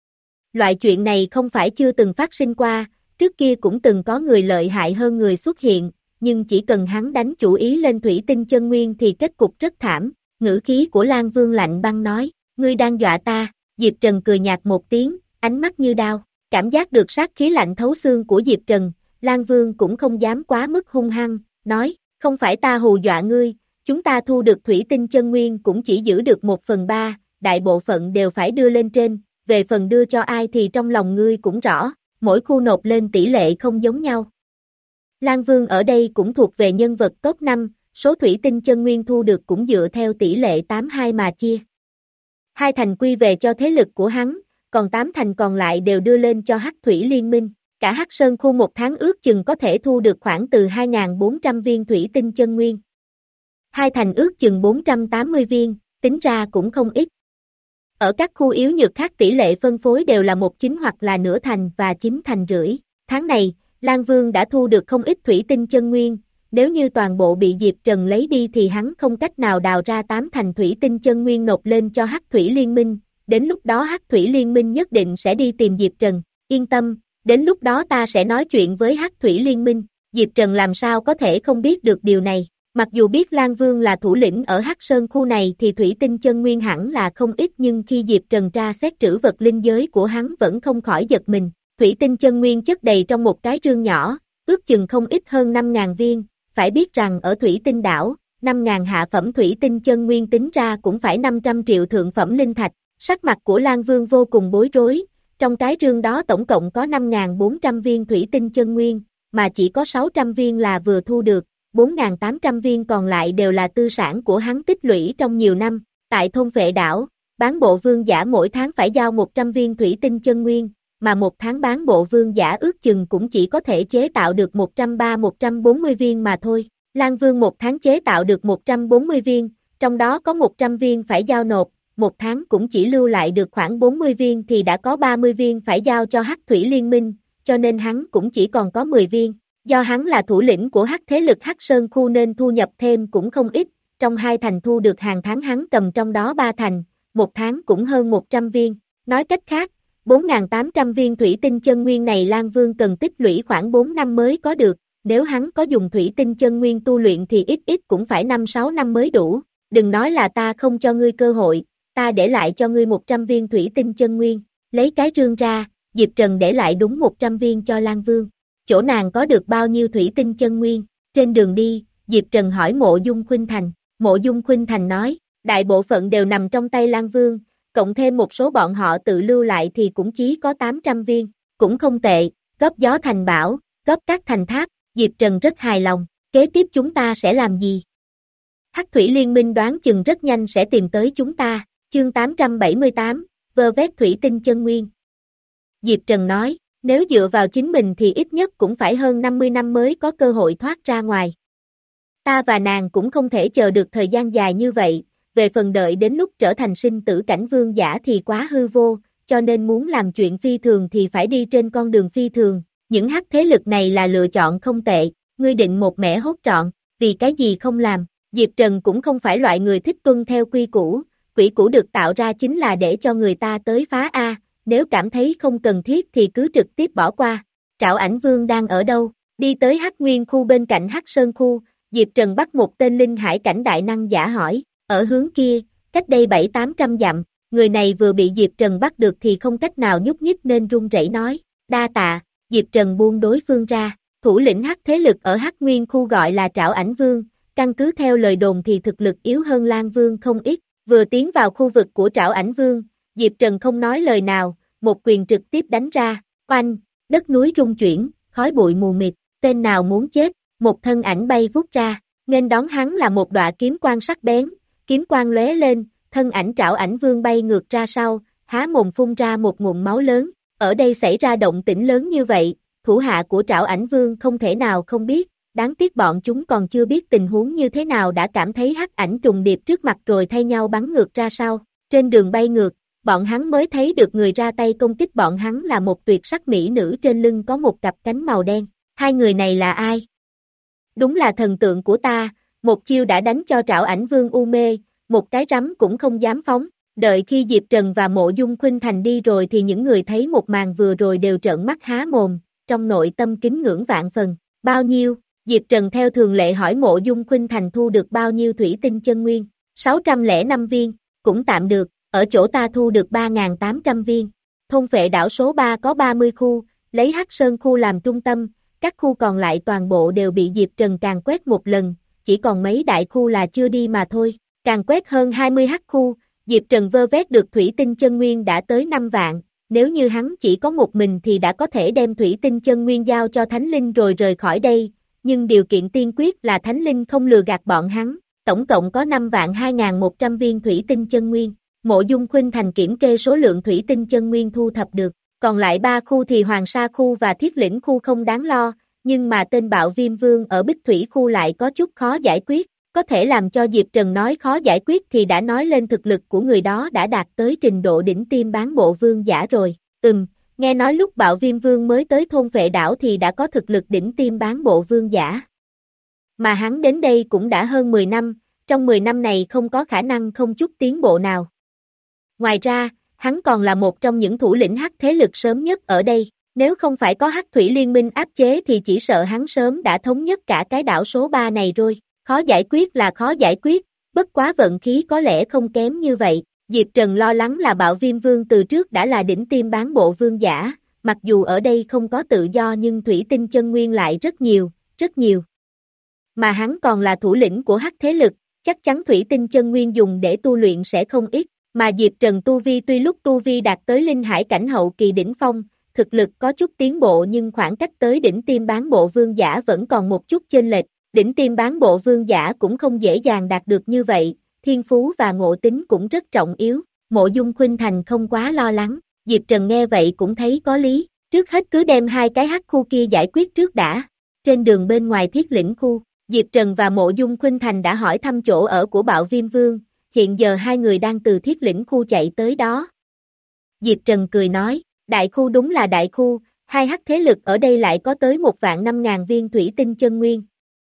Loại chuyện này không phải chưa từng phát sinh qua, trước kia cũng từng có người lợi hại hơn người xuất hiện. Nhưng chỉ cần hắn đánh chủ ý lên thủy tinh chân nguyên thì kết cục rất thảm, ngữ khí của Lan Vương lạnh băng nói, ngươi đang dọa ta, Diệp Trần cười nhạt một tiếng, ánh mắt như đao, cảm giác được sát khí lạnh thấu xương của Diệp Trần, Lan Vương cũng không dám quá mức hung hăng, nói, Không phải ta hù dọa ngươi, chúng ta thu được thủy tinh chân nguyên cũng chỉ giữ được một phần ba, đại bộ phận đều phải đưa lên trên, về phần đưa cho ai thì trong lòng ngươi cũng rõ, mỗi khu nộp lên tỷ lệ không giống nhau. Lan Vương ở đây cũng thuộc về nhân vật top năm, số thủy tinh chân nguyên thu được cũng dựa theo tỷ lệ tám hai mà chia. Hai thành quy về cho thế lực của hắn, còn tám thành còn lại đều đưa lên cho Hắc Thủy Liên Minh. Cả Hắc Sơn khu một tháng ước chừng có thể thu được khoảng từ hai nghìn bốn trăm viên thủy tinh chân nguyên. Hai thành ước chừng bốn trăm tám mươi viên, tính ra cũng không ít. Ở các khu yếu nhược khác tỷ lệ phân phối đều là một chính hoặc là nửa thành và chín thành rưỡi. Tháng này, Lan Vương đã thu được không ít thủy tinh chân nguyên, nếu như toàn bộ bị Diệp Trần lấy đi thì hắn không cách nào đào ra tám thành thủy tinh chân nguyên nộp lên cho Hắc Thủy Liên Minh, đến lúc đó Hắc Thủy Liên Minh nhất định sẽ đi tìm Diệp Trần, yên tâm, đến lúc đó ta sẽ nói chuyện với Hắc Thủy Liên Minh, Diệp Trần làm sao có thể không biết được điều này, mặc dù biết Lan Vương là thủ lĩnh ở Hắc Sơn khu này thì thủy tinh chân nguyên hẳn là không ít nhưng khi Diệp Trần tra xét trữ vật linh giới của hắn vẫn không khỏi giật mình, thủy tinh chân nguyên chất đầy trong một cái rương nhỏ, ước chừng không ít hơn năm nghìn viên. Phải biết rằng ở Thủy Tinh Đảo, năm nghìn hạ phẩm thủy tinh chân nguyên tính ra cũng phải năm trăm triệu thượng phẩm linh thạch. Sắc mặt của Lan Vương vô cùng bối rối, trong cái rương đó tổng cộng có năm nghìn bốn trăm viên thủy tinh chân nguyên, mà chỉ có sáu trăm viên là vừa thu được, bốn nghìn tám trăm viên còn lại đều là tư sản của hắn tích lũy trong nhiều năm. Tại thôn Phệ Đảo, bán bộ vương giả mỗi tháng phải giao một trăm viên thủy tinh chân nguyên, mà một tháng bán bộ vương giả ước chừng cũng chỉ có thể chế tạo được một trăm ba đến một trăm bốn mươi viên mà thôi. Lan Vương một tháng chế tạo được một trăm bốn mươi viên, trong đó có một trăm viên phải giao nộp, một tháng cũng chỉ lưu lại được khoảng bốn mươi viên thì đã có ba mươi viên phải giao cho Hắc Thủy Liên Minh, cho nên hắn cũng chỉ còn có mười viên. Do hắn là thủ lĩnh của Hắc thế lực Hắc Sơn khu nên thu nhập thêm cũng không ít, trong hai thành thu được hàng tháng hắn cầm trong đó ba thành, một tháng cũng hơn một trăm viên. Nói cách khác, bốn nghìn tám trăm viên thủy tinh chân nguyên này Lan Vương cần tích lũy khoảng bốn năm mới có được, nếu hắn có dùng thủy tinh chân nguyên tu luyện thì ít ít cũng phải năm sáu năm mới đủ, đừng nói là ta không cho ngươi cơ hội, ta để lại cho ngươi một trăm viên thủy tinh chân nguyên, lấy cái rương ra, Diệp Trần để lại đúng một trăm viên cho Lan Vương, chỗ nàng có được bao nhiêu thủy tinh chân nguyên, trên đường đi, Diệp Trần hỏi Mộ Dung Khuynh Thành, Mộ Dung Khuynh Thành nói, đại bộ phận đều nằm trong tay Lan Vương, cộng thêm một số bọn họ tự lưu lại thì cũng chỉ có tám trăm viên, cũng không tệ, góp gió thành bão, góp cát thành tháp, Diệp Trần rất hài lòng, kế tiếp chúng ta sẽ làm gì? Hắc Thủy Liên Minh đoán chừng rất nhanh sẽ tìm tới chúng ta, chương tám trăm bảy mươi tám, vơ vét thủy tinh chân nguyên. Diệp Trần nói, nếu dựa vào chính mình thì ít nhất cũng phải hơn năm mươi năm mới có cơ hội thoát ra ngoài. Ta và nàng cũng không thể chờ được thời gian dài như vậy, về phần đợi đến lúc trở thành sinh tử cảnh vương giả thì quá hư vô, cho nên muốn làm chuyện phi thường thì phải đi trên con đường phi thường, những hắc thế lực này là lựa chọn không tệ, ngươi định một mẻ hốt trọn, vì cái gì không làm, Diệp Trần cũng không phải loại người thích tuân theo quy củ, quỷ củ được tạo ra chính là để cho người ta tới phá A, nếu cảm thấy không cần thiết thì cứ trực tiếp bỏ qua, Trảo Ảnh Vương đang ở đâu, đi tới Hắc Nguyên khu bên cạnh Hắc Sơn khu, Diệp Trần bắt một tên linh hải cảnh đại năng giả hỏi. Ở hướng kia, cách đây bảy tám trăm dặm, người này vừa bị Diệp Trần bắt được thì không cách nào nhúc nhích nên run rẩy nói, đa tạ, Diệp Trần buông đối phương ra, thủ lĩnh Hắc thế lực ở Hắc Nguyên khu gọi là Trảo Ảnh Vương, căn cứ theo lời đồn thì thực lực yếu hơn Lan Vương không ít, vừa tiến vào khu vực của Trảo Ảnh Vương, Diệp Trần không nói lời nào, một quyền trực tiếp đánh ra, oanh, đất núi rung chuyển, khói bụi mù mịt, tên nào muốn chết, một thân ảnh bay vút ra, nghênh đón hắn là một đọa kiếm quang sắc bén. Kiếm quang lóe lên, thân ảnh Trảo Ảnh Vương bay ngược ra sau, há mồm phun ra một ngụm máu lớn, ở đây xảy ra động tĩnh lớn như vậy, thủ hạ của Trảo Ảnh Vương không thể nào không biết, đáng tiếc bọn chúng còn chưa biết tình huống như thế nào đã cảm thấy hắc ảnh trùng điệp trước mặt rồi thay nhau bắn ngược ra sau, trên đường bay ngược, bọn hắn mới thấy được người ra tay công kích bọn hắn là một tuyệt sắc mỹ nữ trên lưng có một cặp cánh màu đen, hai người này là ai? Đúng là thần tượng của ta. Một chiêu đã đánh cho Trảo Ảnh Vương u mê, một cái rắm cũng không dám phóng, đợi khi Diệp Trần và Mộ Dung Khuynh Thành đi rồi thì những người thấy một màn vừa rồi đều trợn mắt há mồm, trong nội tâm kính ngưỡng vạn phần, bao nhiêu, Diệp Trần theo thường lệ hỏi Mộ Dung Khuynh Thành thu được bao nhiêu thủy tinh chân nguyên, sáu trăm lẻ năm viên, cũng tạm được, ở chỗ ta thu được ba nghìn tám trăm viên, thôn Phệ Đảo số ba có ba mươi khu, lấy Hắc Sơn khu làm trung tâm, các khu còn lại toàn bộ đều bị Diệp Trần càn quét một lần. chỉ còn mấy đại khu là chưa đi mà thôi. Càng quét hơn hai mươi hắc khu, Diệp Trần vơ vét được thủy tinh chân nguyên đã tới năm vạn, nếu như hắn chỉ có một mình thì đã có thể đem thủy tinh chân nguyên giao cho Thánh Linh rồi rời khỏi đây, nhưng điều kiện tiên quyết là Thánh Linh không lừa gạt bọn hắn, tổng cộng có năm vạn hai nghìn một trăm viên thủy tinh chân nguyên. Mộ Dung Khuynh Thành kiểm kê số lượng thủy tinh chân nguyên thu thập được, còn lại ba khu thì Hoàng Sa khu và Thiết Lĩnh khu không đáng lo, nhưng mà tên Bạo Viêm Vương ở Bích Thủy khu lại có chút khó giải quyết, có thể làm cho Diệp Trần nói khó giải quyết thì đã nói lên thực lực của người đó đã đạt tới trình độ đỉnh tiêm bán bộ vương giả rồi. Ừm, nghe nói lúc Bạo Viêm Vương mới tới thôn Vệ Đảo thì đã có thực lực đỉnh tiêm bán bộ vương giả. Mà hắn đến đây cũng đã hơn mười năm, trong mười năm này không có khả năng không chút tiến bộ nào. Ngoài ra, hắn còn là một trong những thủ lĩnh hắc thế lực sớm nhất ở đây, nếu không phải có hắc thủy liên minh áp chế thì chỉ sợ hắn sớm đã thống nhất cả cái đảo số ba này rồi. Khó giải quyết là khó giải quyết, bất quá vận khí có lẽ không kém như vậy. Diệp Trần lo lắng là Bạo Viêm Vương từ trước đã là đỉnh tiêm bán bộ vương giả, mặc dù ở đây không có tự do nhưng thủy tinh chân nguyên lại rất nhiều, rất nhiều. Mà hắn còn là thủ lĩnh của hắc thế lực, chắc chắn thủy tinh chân nguyên dùng để tu luyện sẽ không ít, mà Diệp Trần tu vi tuy lúc tu vi đạt tới linh hải cảnh hậu kỳ đỉnh phong, thực lực có chút tiến bộ nhưng khoảng cách tới đỉnh tiêm bán bộ vương giả vẫn còn một chút chênh lệch. Đỉnh tiêm bán bộ vương giả cũng không dễ dàng đạt được như vậy, thiên phú và ngộ tính cũng rất trọng yếu. Mộ Dung Khuynh Thành không quá lo lắng, Diệp Trần nghe vậy cũng thấy có lý, trước hết cứ đem hai cái hắc khu kia giải quyết trước đã. Trên đường bên ngoài Thiết Lĩnh khu, Diệp Trần và Mộ Dung Khuynh Thành đã hỏi thăm chỗ ở của Bạo Viêm Vương, hiện giờ hai người đang từ Thiết Lĩnh khu chạy tới đó. Diệp Trần cười nói, đại khu đúng là đại khu, hai hắc thế lực ở đây lại có tới một vạn năm ngàn viên thủy tinh chân nguyên.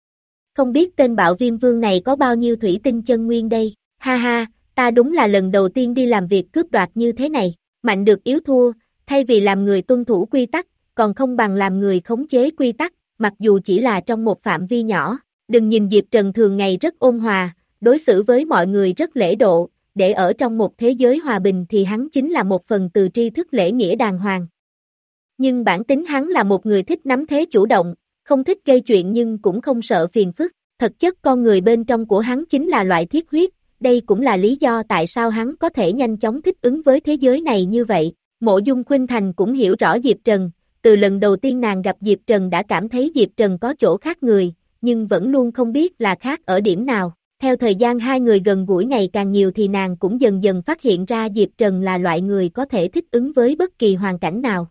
Không biết tên Bạo Viêm Vương này có bao nhiêu thủy tinh chân nguyên đây, ha ha, ta đúng là lần đầu tiên đi làm việc cướp đoạt như thế này, mạnh được yếu thua, thay vì làm người tuân thủ quy tắc, còn không bằng làm người khống chế quy tắc, mặc dù chỉ là trong một phạm vi nhỏ. Đừng nhìn Diệp Trần thường ngày rất ôn hòa, đối xử với mọi người rất lễ độ, để ở trong một thế giới hòa bình thì hắn chính là một phần từ tri thức lễ nghĩa đàng hoàng. Nhưng bản tính hắn là một người thích nắm thế chủ động, không thích gây chuyện nhưng cũng không sợ phiền phức, thật chất con người bên trong của hắn chính là loại thiết huyết, đây cũng là lý do tại sao hắn có thể nhanh chóng thích ứng với thế giới này như vậy. Mộ Dung Khuynh Thành cũng hiểu rõ Diệp Trần, từ lần đầu tiên nàng gặp Diệp Trần đã cảm thấy Diệp Trần có chỗ khác người, nhưng vẫn luôn không biết là khác ở điểm nào. Theo thời gian hai người gần gũi ngày càng nhiều thì nàng cũng dần dần phát hiện ra Diệp Trần là loại người có thể thích ứng với bất kỳ hoàn cảnh nào.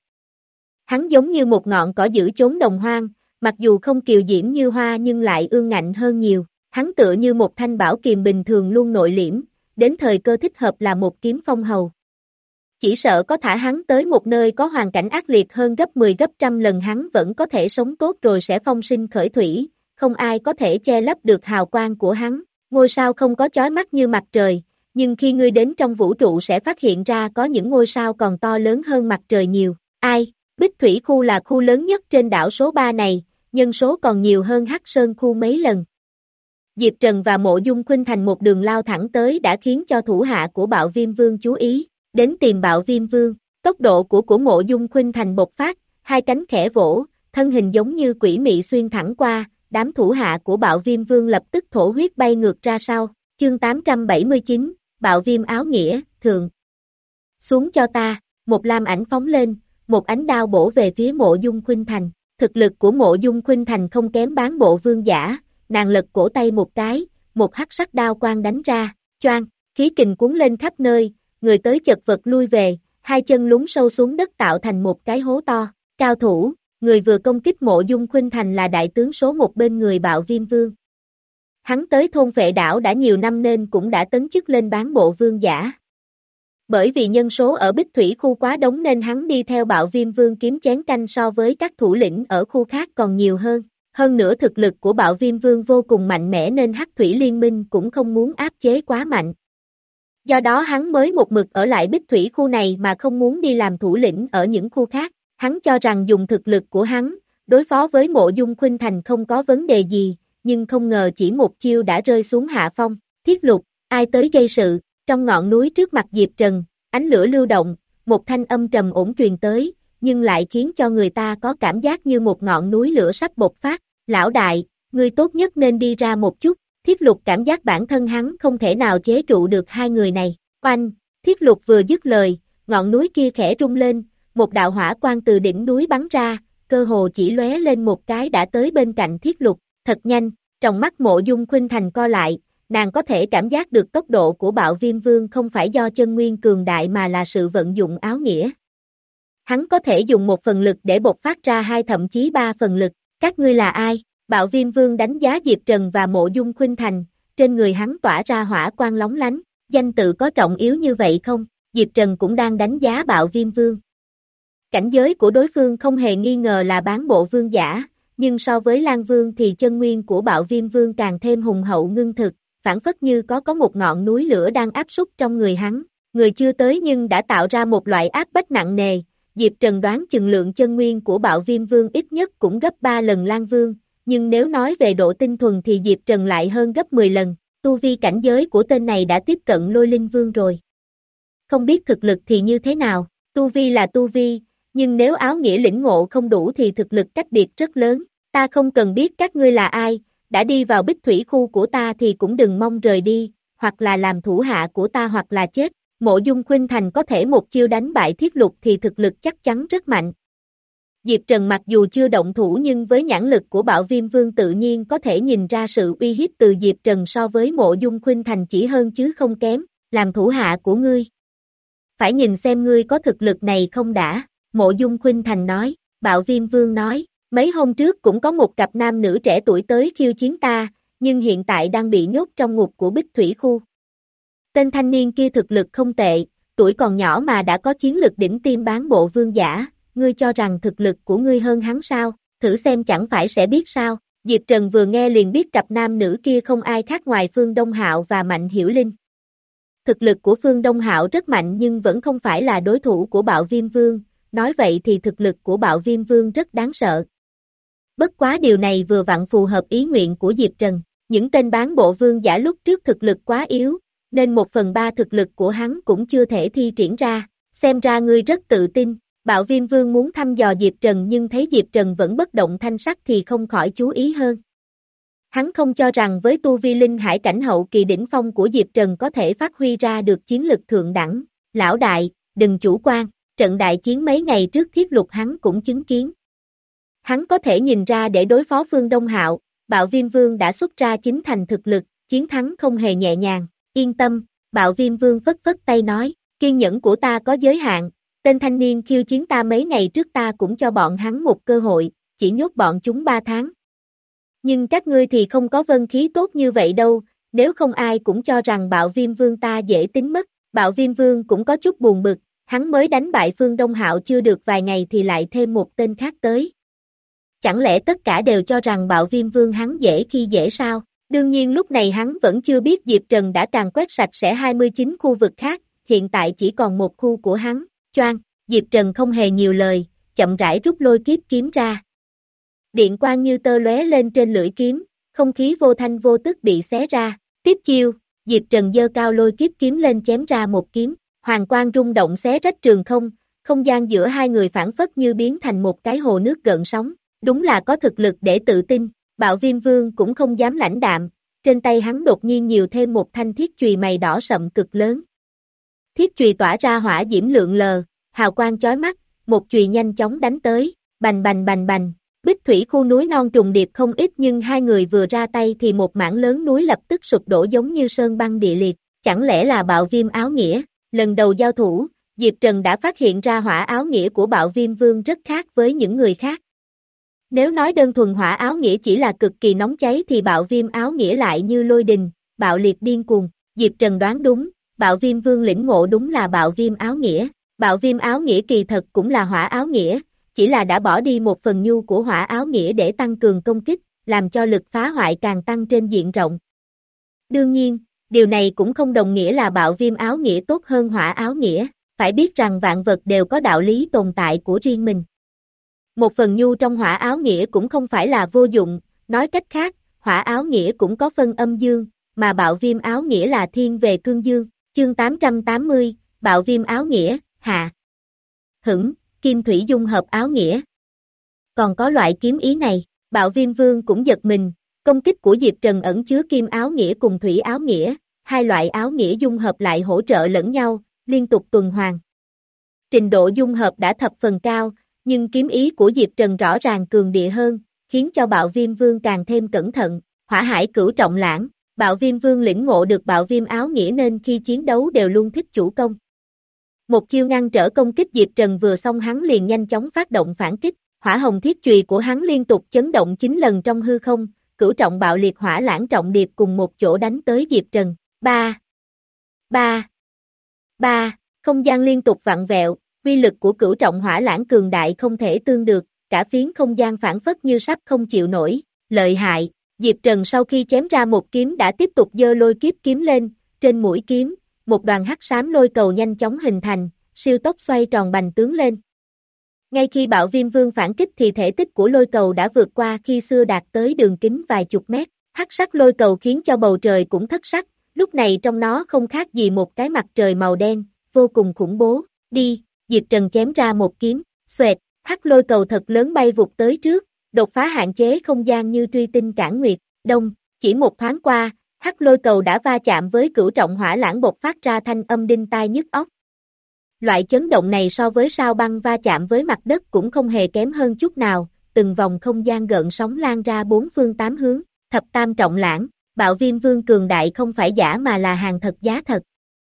Hắn giống như một ngọn cỏ giữ chốn đồng hoang, mặc dù không kiều diễm như hoa nhưng lại ương ngạnh hơn nhiều, hắn tựa như một thanh bảo kiềm bình thường luôn nội liễm, đến thời cơ thích hợp là một kiếm phong hầu. Chỉ sợ có thả hắn tới một nơi có hoàn cảnh ác liệt hơn gấp mười gấp trăm lần hắn vẫn có thể sống tốt rồi sẽ phong sinh khởi thủy, không ai có thể che lấp được hào quang của hắn. Ngôi sao không có chói mắt như mặt trời, nhưng khi ngươi đến trong vũ trụ sẽ phát hiện ra có những ngôi sao còn to lớn hơn mặt trời nhiều. Ai? Bích Thủy khu là khu lớn nhất trên đảo số ba này, nhân số còn nhiều hơn Hắc Sơn khu mấy lần. Diệp Trần và Mộ Dung Khuynh Thành một đường lao thẳng tới đã khiến cho thủ hạ của Bạo Viêm Vương chú ý, đến tìm Bạo Viêm Vương. Tốc độ của của Mộ Dung Khuynh Thành bộc phát, hai cánh khẽ vỗ, thân hình giống như quỷ mị xuyên thẳng qua, đám thủ hạ của Bạo Viêm Vương lập tức thổ huyết bay ngược ra sau. Chương tám trăm bảy mươi chín, Bạo Viêm áo nghĩa, thường. Xuống cho ta, một lam ảnh phóng lên, một ánh đao bổ về phía Mộ Dung Khuynh Thành. Thực lực của Mộ Dung Khuynh Thành không kém bán bộ vương giả, nàng lật cổ tay một cái, một hắc sắc đao quang đánh ra, choang, khí kình cuốn lên khắp nơi, người tới chật vật lui về, hai chân lún sâu xuống đất tạo thành một cái hố to. Cao thủ, người vừa công kích Mộ Dung Khuynh Thành là đại tướng số một bên người Bạo Viêm Vương. Hắn tới thôn Vệ Đảo đã nhiều năm nên cũng đã tấn chức lên bán bộ vương giả. Bởi vì nhân số ở Bích Thủy khu quá đông nên hắn đi theo Bạo Viêm Vương kiếm chén canh so với các thủ lĩnh ở khu khác còn nhiều hơn. Hơn nữa thực lực của Bạo Viêm Vương vô cùng mạnh mẽ nên Hắc Thủy Liên minh cũng không muốn áp chế quá mạnh. Do đó hắn mới một mực ở lại Bích Thủy khu này mà không muốn đi làm thủ lĩnh ở những khu khác. Hắn cho rằng dùng thực lực của hắn, đối phó với Mộ Dung Khuynh Thành không có vấn đề gì, nhưng không ngờ chỉ một chiêu đã rơi xuống hạ phong. Thiết Lục, ai tới gây sự? Trong ngọn núi trước mặt Diệp Trần, ánh lửa lưu động, một thanh âm trầm ổn truyền tới, nhưng lại khiến cho người ta có cảm giác như một ngọn núi lửa sắp bộc phát. Lão đại, ngươi tốt nhất nên đi ra một chút. Thiết Lục cảm giác bản thân hắn không thể nào chế trụ được hai người này. Oanh, Thiết Lục vừa dứt lời, ngọn núi kia khẽ rung lên, một đạo hỏa quang từ đỉnh núi bắn ra, cơ hồ chỉ lóe lên một cái đã tới bên cạnh Thiết Lục, thật nhanh, trong mắt Mộ Dung Khuynh Thành co lại, nàng có thể cảm giác được tốc độ của Bạo Viêm Vương không phải do chân nguyên cường đại mà là sự vận dụng áo nghĩa. Hắn có thể dùng một phần lực để bộc phát ra hai thậm chí ba phần lực, các ngươi là ai? Bạo Viêm Vương đánh giá Diệp Trần và Mộ Dung Khuynh Thành, trên người hắn tỏa ra hỏa quang lóng lánh, danh tự có trọng yếu như vậy không? Diệp Trần cũng đang đánh giá Bạo Viêm Vương. Cảnh giới của đối phương không hề nghi ngờ là bán bộ vương giả, nhưng so với Lan Vương thì chân nguyên của Bạo Viêm Vương càng thêm hùng hậu ngưng thực, phản phất như có có một ngọn núi lửa đang áp súc trong người hắn, người chưa tới nhưng đã tạo ra một loại áp bách nặng nề. Diệp Trần đoán chừng lượng chân nguyên của Bạo Viêm Vương ít nhất cũng gấp ba lần Lan Vương, nhưng nếu nói về độ tinh thuần thì Diệp Trần lại hơn gấp mười lần, tu vi cảnh giới của tên này đã tiếp cận Lôi Linh Vương rồi. Không biết thực lực thì như thế nào, tu vi là tu vi, nhưng nếu áo nghĩa lĩnh ngộ không đủ thì thực lực cách biệt rất lớn, ta không cần biết các ngươi là ai, đã đi vào Bích Thủy khu của ta thì cũng đừng mong rời đi, hoặc là làm thủ hạ của ta hoặc là chết. Mộ Dung Khuynh Thành có thể một chiêu đánh bại Thiết Lục thì thực lực chắc chắn rất mạnh. Diệp Trần mặc dù chưa động thủ nhưng với nhãn lực của Bạo Viêm Vương tự nhiên có thể nhìn ra sự uy hiếp từ Diệp Trần so với Mộ Dung Khuynh Thành chỉ hơn chứ không kém, làm thủ hạ của ngươi. Phải nhìn xem ngươi có thực lực này không đã, Mộ Dung Khuynh Thành nói, Bạo Viêm Vương nói, mấy hôm trước cũng có một cặp nam nữ trẻ tuổi tới khiêu chiến ta, nhưng hiện tại đang bị nhốt trong ngục của Bích Thủy khu. Tên thanh niên kia thực lực không tệ, tuổi còn nhỏ mà đã có chiến lực đỉnh tiêm bán bộ vương giả, ngươi cho rằng thực lực của ngươi hơn hắn sao, thử xem chẳng phải sẽ biết sao. Diệp Trần vừa nghe liền biết cặp nam nữ kia không ai khác ngoài Phương Đông Hạo và Mạnh Hiểu Linh. Thực lực của Phương Đông Hạo rất mạnh nhưng vẫn không phải là đối thủ của Bạo Viêm Vương, nói vậy thì thực lực của Bạo Viêm Vương rất đáng sợ. Bất quá điều này vừa vặn phù hợp ý nguyện của Diệp Trần, những tên bán bộ vương giả lúc trước thực lực quá yếu, nên một phần ba thực lực của hắn cũng chưa thể thi triển ra, xem ra ngươi rất tự tin. Bạo Viêm Vương muốn thăm dò Diệp Trần nhưng thấy Diệp Trần vẫn bất động thanh sắc thì không khỏi chú ý hơn. Hắn không cho rằng với tu vi linh hải cảnh hậu kỳ đỉnh phong của Diệp Trần có thể phát huy ra được chiến lực thượng đẳng. Lão đại, đừng chủ quan, trận đại chiến mấy ngày trước Thiết Lục hắn cũng chứng kiến. Hắn có thể nhìn ra để đối phó Phương Đông Hạo, Bạo Viêm Vương đã xuất ra chính thành thực lực, chiến thắng không hề nhẹ nhàng. Yên tâm, Bạo Viêm Vương phất phất tay nói, kiên nhẫn của ta có giới hạn, tên thanh niên khiêu chiến ta mấy ngày trước ta cũng cho bọn hắn một cơ hội, chỉ nhốt bọn chúng ba tháng. Nhưng các ngươi thì không có vân khí tốt như vậy đâu, nếu không ai cũng cho rằng Bạo Viêm Vương ta dễ tính mất. Bạo Viêm Vương cũng có chút buồn bực, hắn mới đánh bại Phương Đông Hạo chưa được vài ngày thì lại thêm một tên khác tới. Chẳng lẽ tất cả đều cho rằng Bạo Viêm Vương hắn dễ khi dễ sao? Đương nhiên lúc này hắn vẫn chưa biết Diệp Trần đã càn quét sạch sẽ hai mươi chín khu vực khác, hiện tại chỉ còn một khu của hắn. Choang, Diệp Trần không hề nhiều lời, chậm rãi rút lôi kiếp kiếm ra. Điện quang như tơ lóe lên trên lưỡi kiếm, không khí vô thanh vô tức bị xé ra. Tiếp chiêu, Diệp Trần giơ cao lôi kiếp kiếm lên chém ra một kiếm, hoàng quang rung động xé rách trường không, không gian giữa hai người phản phất như biến thành một cái hồ nước gợn sóng. Đúng là có thực lực để tự tin. Bạo Viêm Vương cũng không dám lãnh đạm, trên tay hắn đột nhiên nhiều thêm một thanh thiết chùy màu đỏ sậm cực lớn. Thiết chùy tỏa ra hỏa diễm lượng lờ, hào quang chói mắt, một chùy nhanh chóng đánh tới, bành bành bành bành. Bích Thủy khu núi non trùng điệp không ít nhưng hai người vừa ra tay thì một mảng lớn núi lập tức sụp đổ giống như sơn băng địa liệt, chẳng lẽ là Bạo Viêm áo nghĩa? Lần đầu giao thủ, Diệp Trần đã phát hiện ra hỏa áo nghĩa của Bạo Viêm Vương rất khác với những người khác. Nếu nói đơn thuần hỏa áo nghĩa chỉ là cực kỳ nóng cháy thì Bạo Viêm áo nghĩa lại như lôi đình, bạo liệt điên cuồng. Diệp Trần đoán đúng, Bạo Viêm Vương lĩnh ngộ đúng là Bạo Viêm áo nghĩa. Bạo Viêm áo nghĩa kỳ thật cũng là hỏa áo nghĩa, chỉ là đã bỏ đi một phần nhu của hỏa áo nghĩa để tăng cường công kích, làm cho lực phá hoại càng tăng trên diện rộng. Đương nhiên, điều này cũng không đồng nghĩa là Bạo Viêm áo nghĩa tốt hơn hỏa áo nghĩa, phải biết rằng vạn vật đều có đạo lý tồn tại của riêng mình. Một phần nhu trong hỏa áo nghĩa cũng không phải là vô dụng, nói cách khác, hỏa áo nghĩa cũng có phân âm dương, mà Bạo Viêm áo nghĩa là thiên về cương dương. Chương tám trăm tám mươi, Bạo Viêm áo nghĩa, hạ. Hửng, kim thủy dung hợp áo nghĩa. Còn có loại kiếm ý này, Bạo Viêm Vương cũng giật mình, Công kích của Diệp Trần ẩn chứa kim áo nghĩa cùng thủy áo nghĩa, hai loại áo nghĩa dung hợp lại hỗ trợ lẫn nhau, liên tục tuần hoàn. Trình độ dung hợp đã thập phần cao, nhưng kiếm ý của Diệp Trần rõ ràng cường địa hơn, khiến cho Bạo Viêm Vương càng thêm cẩn thận. Hỏa Hải Cửu Trọng Lãng, Bạo Viêm Vương lĩnh ngộ được Bạo Viêm áo nghĩa nên khi chiến đấu đều luôn thích chủ công. Một chiêu ngăn trở công kích Diệp Trần vừa xong hắn liền nhanh chóng phát động phản kích, hỏa hồng thiết chùy của hắn liên tục chấn động chín lần trong hư không, cửu trọng bạo liệt hỏa lãng trọng điệp cùng một chỗ đánh tới Diệp Trần. Ba, ba, ba, không gian liên tục vặn vẹo, uy lực của cửu trọng hỏa lãng cường đại không thể tương được, cả phiến không gian phản phất như sắp không chịu nổi, lợi hại. Diệp Trần sau khi chém ra một kiếm đã tiếp tục giơ lôi kiếp kiếm lên, trên mũi kiếm, một đoàn hắc xám lôi cầu nhanh chóng hình thành, siêu tốc xoay tròn bành tướng lên. Ngay khi Bạo Viêm Vương phản kích thì thể tích của lôi cầu đã vượt qua khi xưa đạt tới đường kính vài chục mét, hắc sắc lôi cầu khiến cho bầu trời cũng thất sắc, lúc này trong nó không khác gì một cái mặt trời màu đen, vô cùng khủng bố. Đi, Diệp Trần chém ra một kiếm, xoẹt, hắc lôi cầu thật lớn bay vụt tới trước, đột phá hạn chế không gian như truy tinh cản nguyệt, đông, chỉ một thoáng qua, hắc lôi cầu đã va chạm với cửu trọng hỏa lãng bộc phát ra thanh âm đinh tai nhức óc. Loại chấn động này so với sao băng va chạm với mặt đất cũng không hề kém hơn chút nào, từng vòng không gian gợn sóng lan ra bốn phương tám hướng, thập tam trọng lãng, Bạo Viêm Vương cường đại không phải giả mà là hàng thật giá thật.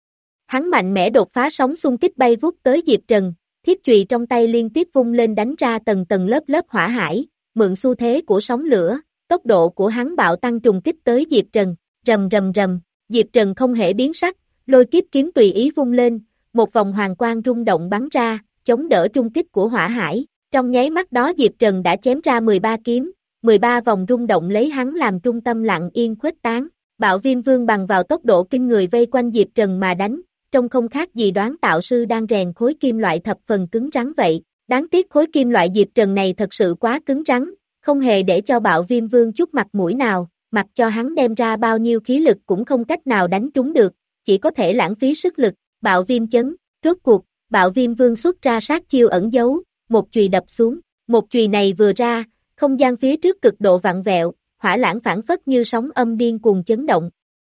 Hắn mạnh mẽ đột phá sóng xung kích bay vút tới Diệp Trần, thiết chùy trong tay liên tiếp vung lên đánh ra tầng tầng lớp lớp hỏa hải, mượn xu thế của sóng lửa, tốc độ của hắn bạo tăng trùng kích tới Diệp Trần, rầm rầm rầm, Diệp Trần không hề biến sắc, lôi kiếp kiếm tùy ý vung lên, một vòng hoàng quang rung động bắn ra, chống đỡ trung kích của hỏa hải, trong nháy mắt đó Diệp Trần đã chém ra mười ba kiếm, mười ba vòng rung động lấy hắn làm trung tâm lặng yên khuếch tán, Bạo Viêm Vương bằng vào tốc độ kinh người vây quanh Diệp Trần mà đánh, trông không khác gì đoán tạo sư đang rèn khối kim loại thập phần cứng rắn vậy, đáng tiếc khối kim loại Diệp Trần này thật sự quá cứng rắn, không hề để cho Bạo Viêm Vương chút mặt mũi nào, mặc cho hắn đem ra bao nhiêu khí lực cũng không cách nào đánh trúng được, chỉ có thể lãng phí sức lực. Bạo Viêm chấn, rốt cuộc, Bạo Viêm Vương xuất ra sát chiêu ẩn giấu, một chùy đập xuống, một chùy này vừa ra, không gian phía trước cực độ vặn vẹo, hỏa lãng phản phất như sóng âm điên cuồng chấn động.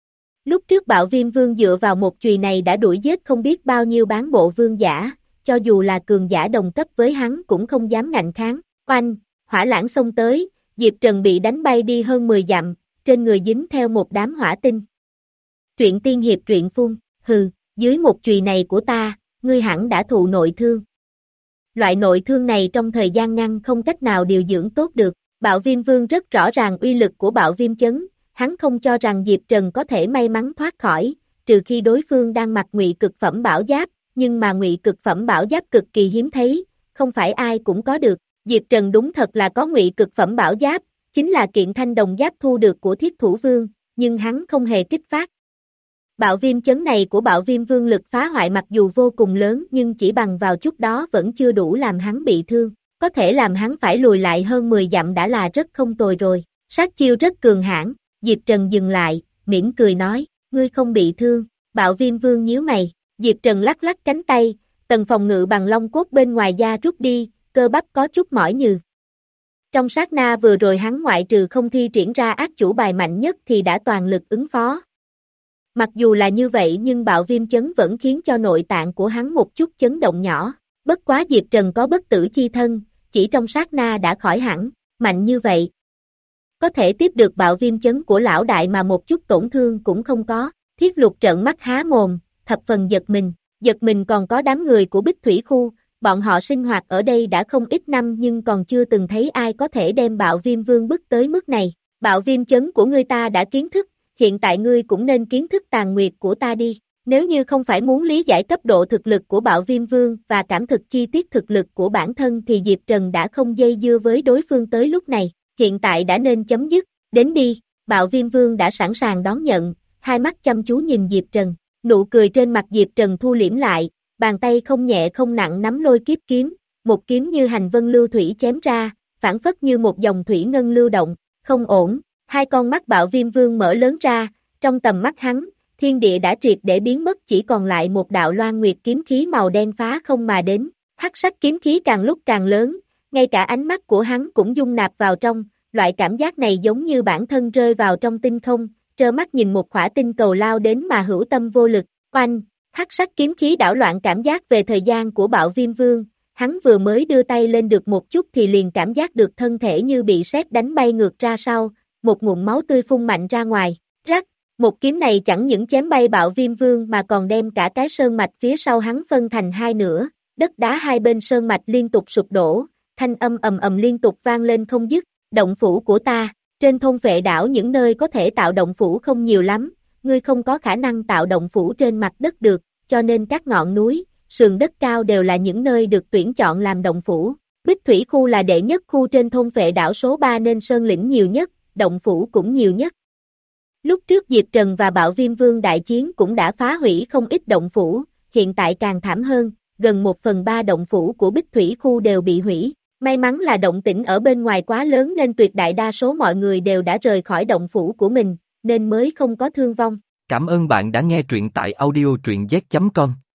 Lúc trước Bạo Viêm Vương dựa vào một chùy này đã đuổi giết không biết bao nhiêu bán bộ vương giả, cho dù là cường giả đồng cấp với hắn cũng không dám ngạnh kháng, oanh, hỏa lãng xông tới, Diệp Trần bị đánh bay đi hơn mười dặm, trên người dính theo một đám hỏa tinh. Truyện tiên hiệp truyện phun, hừ. Dưới một chùy này của ta, ngươi hẳn đã thụ nội thương. Loại nội thương này trong thời gian ngắn không cách nào điều dưỡng tốt được. Bạo Viêm Vương rất rõ ràng uy lực của Bạo Viêm chấn, hắn không cho rằng Diệp Trần có thể may mắn thoát khỏi, trừ khi đối phương đang mặc ngụy cực phẩm bảo giáp, nhưng mà ngụy cực phẩm bảo giáp cực kỳ hiếm thấy, không phải ai cũng có được. Diệp Trần đúng thật là có ngụy cực phẩm bảo giáp, chính là kiện thanh đồng giáp thu được của Thiết Thủ Vương, nhưng hắn không hề kích phát. Bạo Viêm chấn này của Bạo Viêm Vương lực phá hoại mặc dù vô cùng lớn nhưng chỉ bằng vào chút đó vẫn chưa đủ làm hắn bị thương, có thể làm hắn phải lùi lại hơn mười dặm đã là rất không tồi rồi. Sát chiêu rất cường hãn, Diệp Trần dừng lại, mỉm cười nói, ngươi không bị thương. Bạo Viêm Vương nhíu mày, Diệp Trần lắc lắc cánh tay, tầng phòng ngự bằng long cốt bên ngoài da rút đi, cơ bắp có chút mỏi nhừ. Trong sát na vừa rồi hắn ngoại trừ không thi triển ra ác chủ bài mạnh nhất thì đã toàn lực ứng phó. Mặc dù là như vậy nhưng Bạo Viêm chấn vẫn khiến cho nội tạng của hắn một chút chấn động nhỏ, bất quá Diệp Trần có bất tử chi thân, chỉ trong sát na đã khỏi hẳn, mạnh như vậy. Có thể tiếp được Bạo Viêm chấn của lão đại mà một chút tổn thương cũng không có, Thiết Lục trợn mắt há mồm, thập phần giật mình, giật mình còn có đám người của Bích Thủy Khu, bọn họ sinh hoạt ở đây đã không ít năm nhưng còn chưa từng thấy ai có thể đem Bạo Viêm Vương bức tới mức này, Bạo Viêm chấn của người ta đã kiến thức. Hiện tại ngươi cũng nên kiến thức tàn nguyệt của ta đi, nếu như không phải muốn lý giải cấp độ thực lực của Bạo Viêm Vương và cảm thực chi tiết thực lực của bản thân thì Diệp Trần đã không dây dưa với đối phương tới lúc này, hiện tại đã nên chấm dứt, đến đi, Bạo Viêm Vương đã sẵn sàng đón nhận, hai mắt chăm chú nhìn Diệp Trần, nụ cười trên mặt Diệp Trần thu liễm lại, bàn tay không nhẹ không nặng nắm lôi kiếp kiếm, một kiếm như hành vân lưu thủy chém ra, phản phất như một dòng thủy ngân lưu động, không ổn. Hai con mắt Bạo Viêm Vương mở lớn ra, trong tầm mắt hắn, thiên địa đã triệt để biến mất chỉ còn lại một đạo loan nguyệt kiếm khí màu đen phá không mà đến, hắc sắc kiếm khí càng lúc càng lớn, ngay cả ánh mắt của hắn cũng dung nạp vào trong, loại cảm giác này giống như bản thân rơi vào trong tinh không, trơ mắt nhìn một khỏa tinh cầu lao đến mà hữu tâm vô lực, oanh, hắc sắc kiếm khí đảo loạn cảm giác về thời gian của Bạo Viêm Vương, hắn vừa mới đưa tay lên được một chút thì liền cảm giác được thân thể như bị sét đánh bay ngược ra sau, một nguồn máu tươi phun mạnh ra ngoài, rắc, một kiếm này chẳng những chém bay Bạo Viêm Vương mà còn đem cả cái sơn mạch phía sau hắn phân thành hai nửa, đất đá hai bên sơn mạch liên tục sụp đổ, thanh âm ầm ầm liên tục vang lên không dứt, động phủ của ta, trên thôn Vệ đảo những nơi có thể tạo động phủ không nhiều lắm, ngươi không có khả năng tạo động phủ trên mặt đất được, cho nên các ngọn núi, sườn đất cao đều là những nơi được tuyển chọn làm động phủ. Bích Thủy khu là đệ nhất khu trên thôn Vệ đảo số ba nên sơn lĩnh nhiều nhất, động phủ cũng nhiều nhất. Lúc trước Diệp Trần và Bạo Viêm Vương đại chiến cũng đã phá hủy không ít động phủ, hiện tại càng thảm hơn, gần một phần ba động phủ của Bích Thủy khu đều bị hủy. May mắn là động tĩnh ở bên ngoài quá lớn nên tuyệt đại đa số mọi người đều đã rời khỏi động phủ của mình, nên mới không có thương vong. Cảm ơn bạn đã nghe truyện tại audio truyện z chấm com.